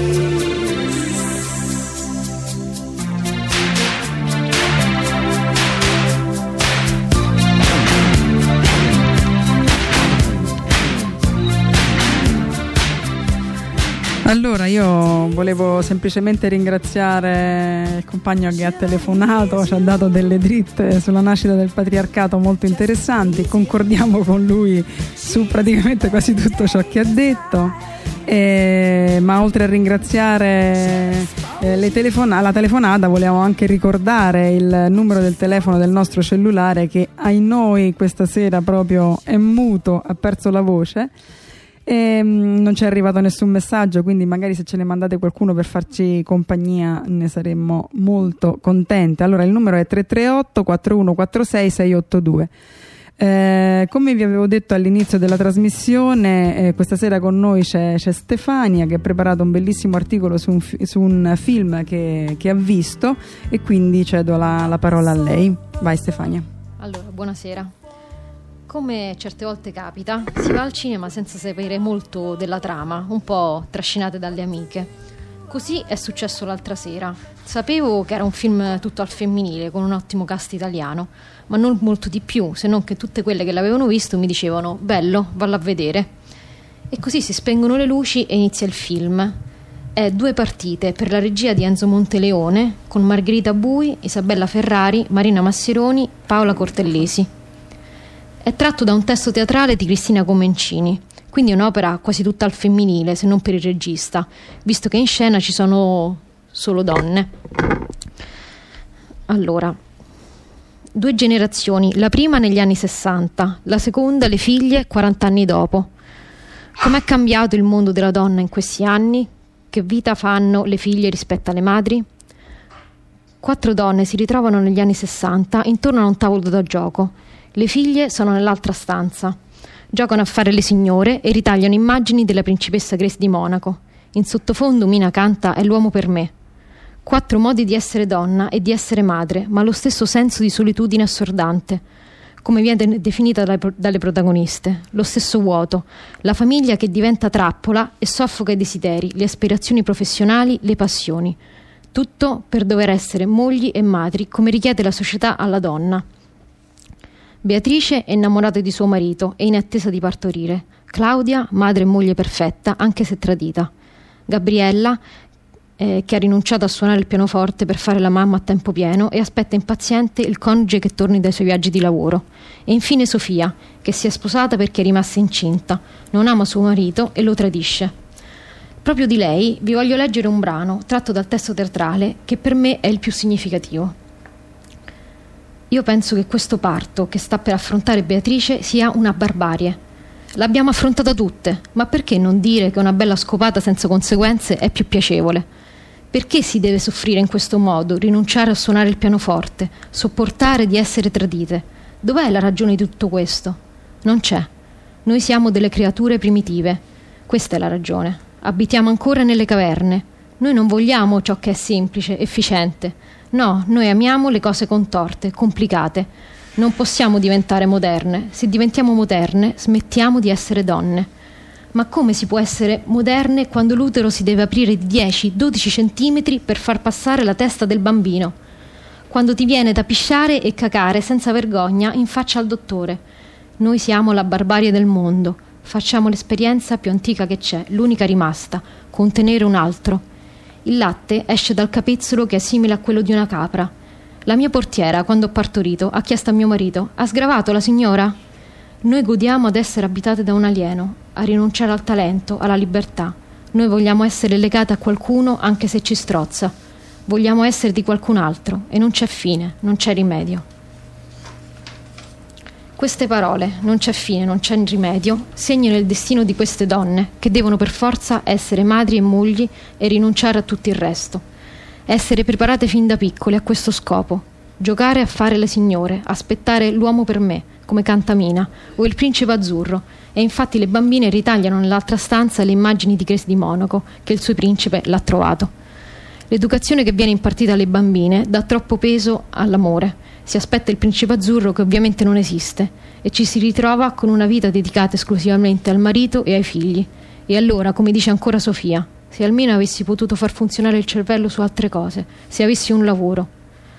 Allora, io volevo semplicemente ringraziare il compagno che ha telefonato, ci ha dato delle dritte sulla nascita del patriarcato molto interessanti. Concordiamo con lui su praticamente quasi tutto ciò che ha detto. Ma oltre a ringraziare la telefonata, volevo anche ricordare il numero del telefono del nostro cellulare, che ai noi questa sera proprio è muto, ha perso la voce. Non ci è arrivato nessun messaggio, quindi magari se ce ne mandate qualcuno per farci compagnia ne saremmo molto contenti. Allora il numero è 338 4146 682. Come vi avevo detto all'inizio della trasmissione, questa sera con noi c'è Stefania, che ha preparato un bellissimo articolo su un film che ha visto, e quindi cedo la parola a lei. Vai Stefania. Allora, buonasera. Come certe volte capita, si va al cinema senza sapere molto della trama, un po' trascinate dalle amiche. Così è successo l'altra sera. Sapevo che era un film tutto al femminile, con un ottimo cast italiano, ma non molto di più, se non che tutte quelle che l'avevano visto mi dicevano «bello, vallo a vedere». E così si spengono le luci e inizia il film. È Due partite, per la regia di Enzo Monteleone, con Margherita Bui, Isabella Ferrari, Marina Mascheroni, Paola Cortellesi. È tratto da un testo teatrale di Cristina Comencini, quindi è un'opera quasi tutta al femminile, se non per il regista, visto che in scena ci sono solo donne. Allora, due generazioni, la prima negli anni 60, la seconda, le figlie, 40 anni dopo. Com'è cambiato il mondo della donna in questi anni? Che vita fanno le figlie rispetto alle madri? 4 donne si ritrovano negli anni 60 intorno a un tavolo da gioco. Le figlie sono nell'altra stanza. Giocano a fare le signore e ritagliano immagini della principessa Grace di Monaco. In sottofondo Mina canta «È l'uomo per me». 4 modi di essere donna e di essere madre, ma lo stesso senso di solitudine assordante, come viene definita dalle protagoniste. Lo stesso vuoto, la famiglia che diventa trappola e soffoca i desideri, le aspirazioni professionali, le passioni. Tutto per dover essere mogli e madri, come richiede la società alla donna. Beatrice è innamorata di suo marito e in attesa di partorire. Claudia, madre e moglie perfetta, anche se tradita. Gabriella, che ha rinunciato a suonare il pianoforte per fare la mamma a tempo pieno e aspetta impaziente il coniuge che torni dai suoi viaggi di lavoro. E infine Sofia, che si è sposata perché è rimasta incinta, non ama suo marito e lo tradisce. Proprio di lei vi voglio leggere un brano tratto dal testo teatrale che per me è il più significativo. Io penso che questo parto che sta per affrontare Beatrice sia una barbarie. L'abbiamo affrontata tutte, ma perché non dire che una bella scopata senza conseguenze è più piacevole? Perché si deve soffrire in questo modo, rinunciare a suonare il pianoforte, sopportare di essere tradite? Dov'è la ragione di tutto questo? Non c'è. Noi siamo delle creature primitive. Questa è la ragione. Abitiamo ancora nelle caverne. Noi non vogliamo ciò che è semplice, efficiente. No, noi amiamo le cose contorte, complicate. Non possiamo diventare moderne. Se diventiamo moderne, smettiamo di essere donne. Ma come si può essere moderne quando l'utero si deve aprire di 10-12 centimetri per far passare la testa del bambino? Quando ti viene da pisciare e cacare senza vergogna in faccia al dottore. Noi siamo la barbarie del mondo. Facciamo l'esperienza più antica che c'è, l'unica rimasta, contenere un altro. Il latte esce dal capezzolo che è simile a quello di una capra. La mia portiera, quando ho partorito, ha chiesto a mio marito: ha sgravato la signora? Noi godiamo ad essere abitate da un alieno, a rinunciare al talento, alla libertà. Noi vogliamo essere legate a qualcuno anche se ci strozza. Vogliamo essere di qualcun altro e non c'è fine, non c'è rimedio. Queste parole, non c'è fine, non c'è rimedio, segnano il destino di queste donne che devono per forza essere madri e mogli e rinunciare a tutto il resto. Essere preparate fin da piccole a questo scopo. Giocare a fare le signore, aspettare l'uomo per me, come canta Mina, o il principe azzurro, e infatti le bambine ritagliano nell'altra stanza le immagini di Cresi di Monaco che il suo principe l'ha trovato. L'educazione che viene impartita alle bambine dà troppo peso all'amore. Si aspetta il principe azzurro che ovviamente non esiste e ci si ritrova con una vita dedicata esclusivamente al marito e ai figli. E allora, come dice ancora Sofia, se almeno avessi potuto far funzionare il cervello su altre cose, se avessi un lavoro.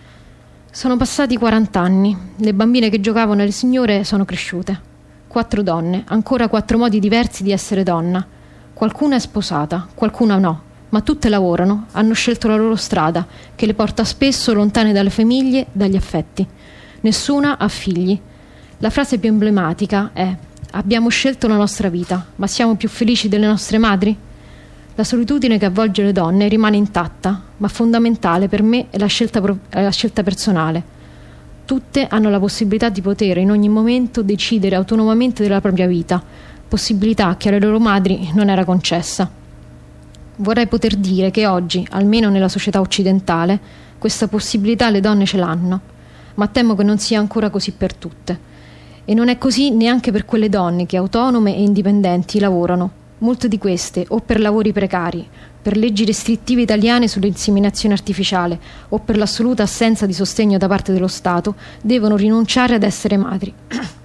Sono passati 40 anni, le bambine che giocavano alle signore sono cresciute. 4 donne, ancora 4 modi diversi di essere donna. Qualcuna è sposata, qualcuna no, ma tutte lavorano, hanno scelto la loro strada, che le porta spesso lontane dalle famiglie, dagli affetti. Nessuna ha figli. La frase più emblematica è: abbiamo scelto la nostra vita, ma siamo più felici delle nostre madri? La solitudine che avvolge le donne rimane intatta, ma fondamentale per me è la scelta personale. Tutte hanno la possibilità di poter in ogni momento decidere autonomamente della propria vita, possibilità che alle loro madri non era concessa. Vorrei poter dire che oggi, almeno nella società occidentale, questa possibilità le donne ce l'hanno, ma temo che non sia ancora così per tutte. E non è così neanche per quelle donne che autonome e indipendenti lavorano. Molte di queste, o per lavori precari, per leggi restrittive italiane sull'inseminazione artificiale o per l'assoluta assenza di sostegno da parte dello Stato, devono rinunciare ad essere madri.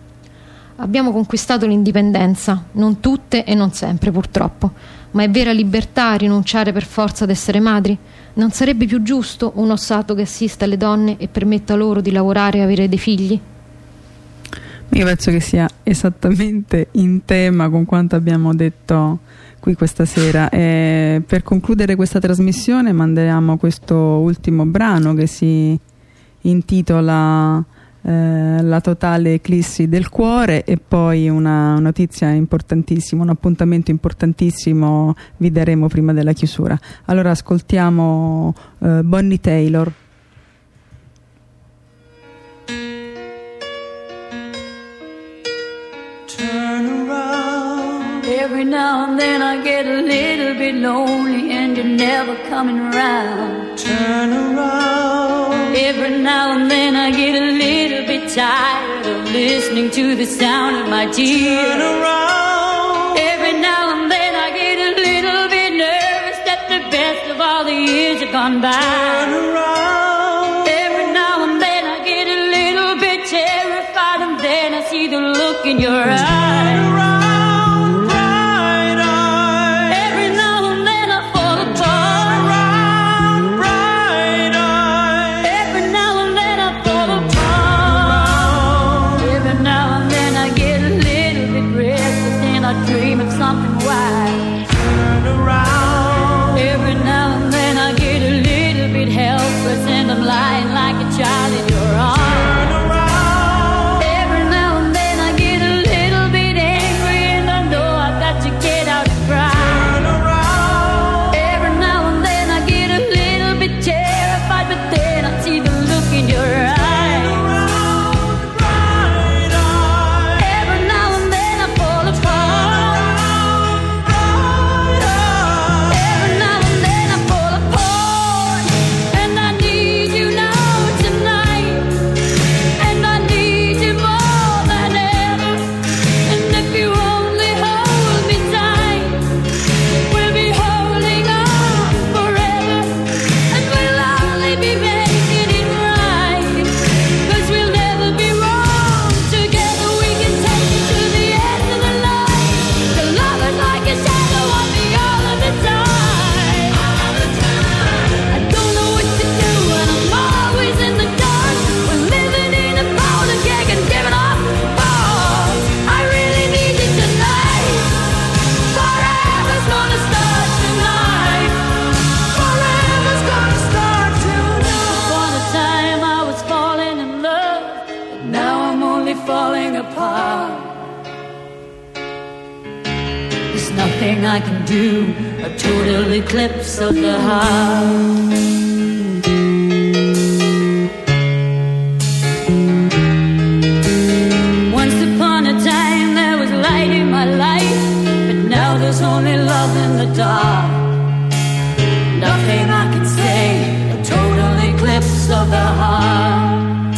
Abbiamo conquistato l'indipendenza, non tutte e non sempre purtroppo, ma è vera libertà rinunciare per forza ad essere madri? Non sarebbe più giusto uno Stato che assista le donne e permetta loro di lavorare e avere dei figli? Io penso che sia esattamente in tema con quanto abbiamo detto qui questa sera. E per concludere questa trasmissione mandiamo questo ultimo brano che si intitola La totale eclissi del cuore, e poi una notizia importantissima, un appuntamento importantissimo vi daremo prima della chiusura. Allora ascoltiamo Bonnie Taylor. Every now and then I get a little bit lonely and you're never coming around. Turn around. Every now and then I get a little bit tired of listening to the sound of my tears. Turn around. Every now and then I get a little bit nervous that the best of all the years have gone by. Turn around. Every now and then I get a little bit terrified, and then I see the look in your eyes. Every now and then I fall apart. apart. There's nothing I can do, a total eclipse of the heart. Once upon a time there was light in my life, but now there's only love in the dark. Nothing I can say, a total eclipse of the heart.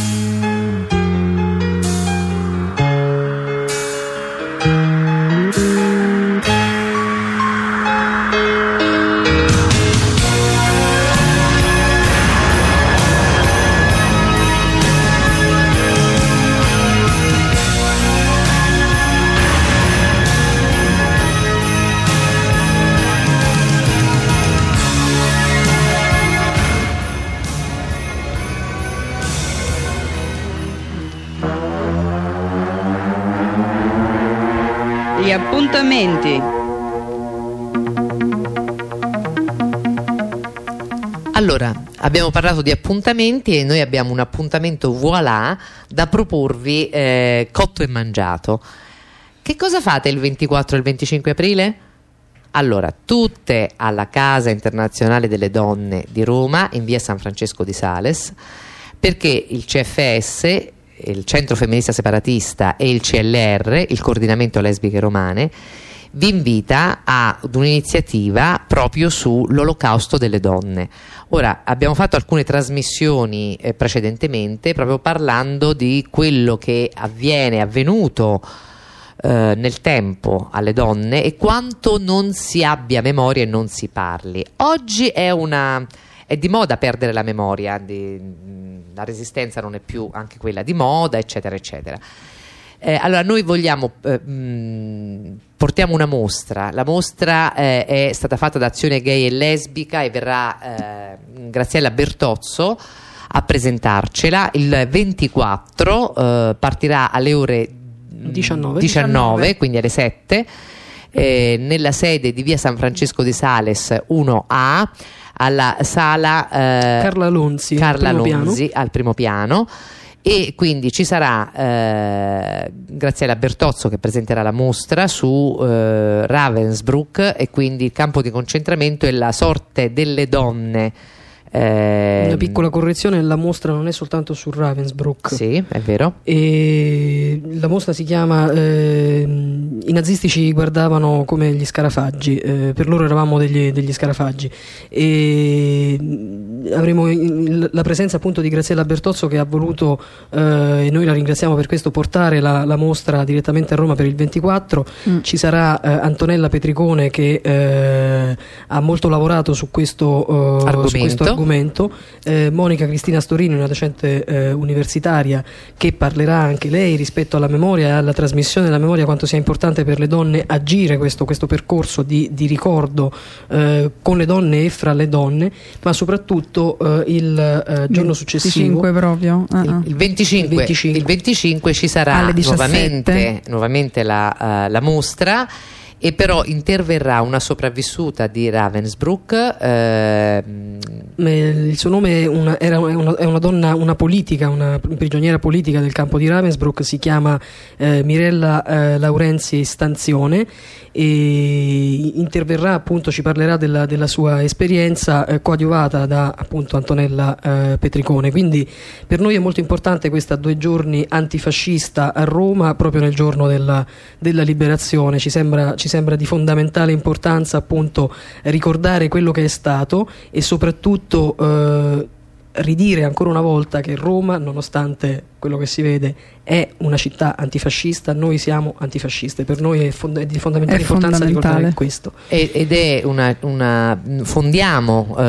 Gli appuntamenti. Allora, abbiamo parlato di appuntamenti e noi abbiamo un appuntamento voilà da proporvi, cotto e mangiato. Che cosa fate il 24 e il 25 aprile? Allora, tutte alla Casa Internazionale delle Donne di Roma, in via San Francesco di Sales, perché il CFS, il Centro Femminista Separatista, e il CLR, il Coordinamento Lesbiche Romane, vi invita ad un'iniziativa proprio sull'Olocausto delle donne. Ora, abbiamo fatto alcune trasmissioni precedentemente proprio parlando di quello che è avvenuto nel tempo alle donne e quanto non si abbia memoria e non si parli. Oggi è di moda perdere la memoria, la resistenza non è più anche quella di moda, eccetera eccetera. Allora noi vogliamo portiamo una mostra. La mostra è stata fatta da Azione Gay e Lesbica e verrà Graziella Bertozzo a presentarcela il 24, partirà alle ore 19, quindi alle 7, nella sede di via San Francesco di Sales 1A, alla sala Carla Lonzi al primo piano. E quindi ci sarà Graziella Bertozzo che presenterà la mostra su Ravensbrück, e quindi il campo di concentramento e la sorte delle donne. Una piccola correzione: la mostra non è soltanto su Ravensbrück. Sì, è vero. E la mostra si chiama I nazisti ci guardavano come gli scarafaggi, per loro eravamo degli scarafaggi, e avremo la presenza appunto di Graziella Bertozzo, che ha voluto, e noi la ringraziamo per questo, portare la mostra direttamente a Roma per il 24. Ci sarà Antonella Petricone, che ha molto lavorato su questo argomento. Monica Cristina Storini, una docente universitaria, che parlerà anche lei rispetto alla memoria e alla trasmissione della memoria, quanto sia importante per le donne agire questo percorso di ricordo con le donne e fra le donne, ma soprattutto il giorno successivo, proprio. Il 25 ci sarà nuovamente la mostra. E però interverrà una sopravvissuta di Ravensbrück. Il suo nome è una donna, una politica, una prigioniera politica del campo di Ravensbrück. Si chiama Mirella Laurenzi Stanzione, e interverrà appunto, ci parlerà della sua esperienza, coadiuvata da appunto Antonella Petricone. Quindi per noi è molto importante questa 2 giorni antifascista a Roma, proprio nel giorno della liberazione. Ci sembra di fondamentale importanza appunto ricordare quello che è stato, e soprattutto ridire ancora una volta che Roma, nonostante quello che si vede, è una città antifascista. Noi siamo antifasciste, per noi è di fondamentale importanza ricordare questo. Ed è fondiamo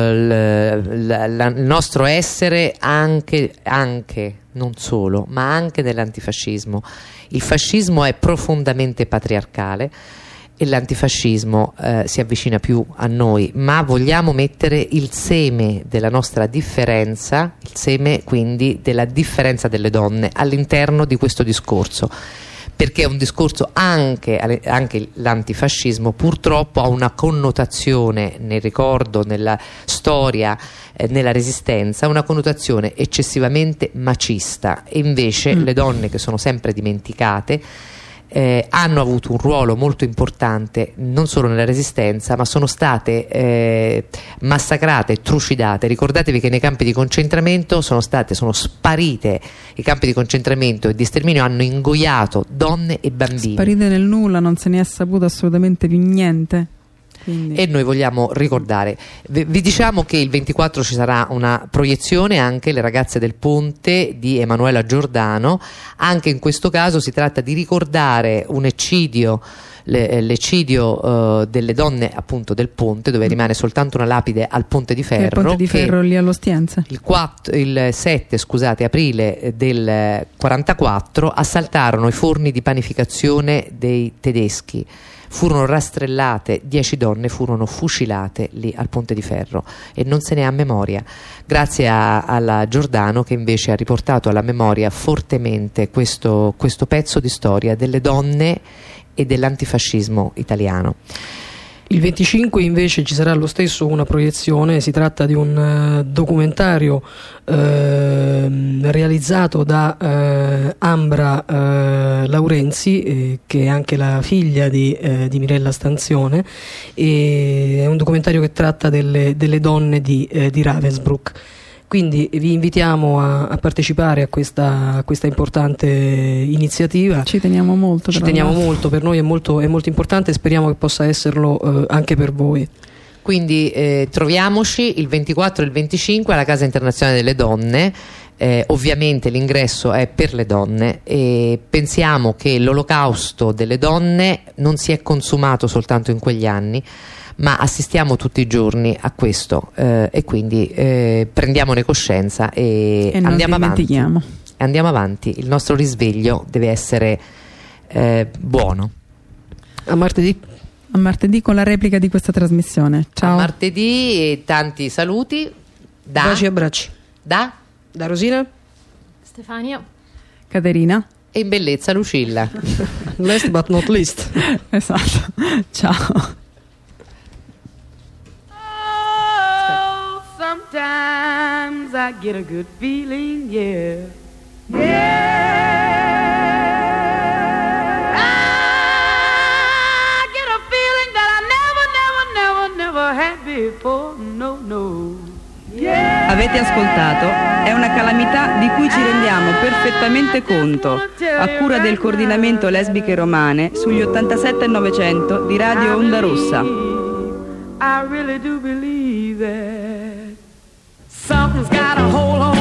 il nostro essere anche, non solo, ma anche nell'antifascismo. Il fascismo è profondamente patriarcale e l'antifascismo si avvicina più a noi, ma vogliamo mettere il seme della nostra differenza, il seme quindi della differenza delle donne all'interno di questo discorso, perché è un discorso anche l'antifascismo purtroppo ha una connotazione nel ricordo, nella storia, nella resistenza, una connotazione eccessivamente macista, e invece le donne, che sono sempre dimenticate, hanno avuto un ruolo molto importante non solo nella resistenza, ma sono state massacrate, trucidate. Ricordatevi che nei campi di concentramento sono sparite. I campi di concentramento e di sterminio hanno ingoiato donne e bambini. Sparite nel nulla, non se ne è saputo assolutamente più niente. Quindi. E noi vogliamo ricordare. Vi diciamo che il 24 ci sarà una proiezione, anche Le ragazze del ponte di Emanuela Giordano. Anche in questo caso si tratta di ricordare un eccidio, l'eccidio delle donne appunto del ponte, dove rimane soltanto una lapide al Ponte di Ferro. Il Ponte di Ferro lì all'Ostiense. Il 7 aprile del 44 assaltarono i forni di panificazione dei tedeschi. Furono rastrellate 10 donne, furono fucilate lì al Ponte di Ferro, e non se ne ha memoria, grazie alla Giordano, che invece ha riportato alla memoria fortemente questo pezzo di storia delle donne e dell'antifascismo italiano. Il 25 invece ci sarà lo stesso una proiezione. Si tratta di un documentario realizzato da Ambra Laurenzi, che è anche la figlia di Mirella Stanzione, e è un documentario che tratta delle donne di Ravensbrück. Quindi vi invitiamo a partecipare a questa importante iniziativa. Ci teniamo molto. Per noi è molto importante, e speriamo che possa esserlo anche per voi. Quindi troviamoci il 24 e il 25 alla Casa Internazionale delle Donne. Ovviamente l'ingresso è per le donne, e pensiamo che l'olocausto delle donne non si è consumato soltanto in quegli anni, ma assistiamo tutti i giorni a questo, e quindi prendiamone coscienza e andiamo avanti. Il nostro risveglio deve essere buono. A martedì con la replica di questa trasmissione. Ciao. A martedì, e tanti saluti da baci e abbracci da Rosina, Stefania, Caterina e in bellezza Lucilla. last but not least. Esatto. Ciao. Sometimes I get a good feeling, yeah. I get a feeling that I never had before, no. Avete ascoltato È una calamità di cui ci rendiamo perfettamente conto, a cura del coordinamento lesbiche romane sugli 87 e 900 di Radio Onda Rossa. I really do believe that something's got a hold on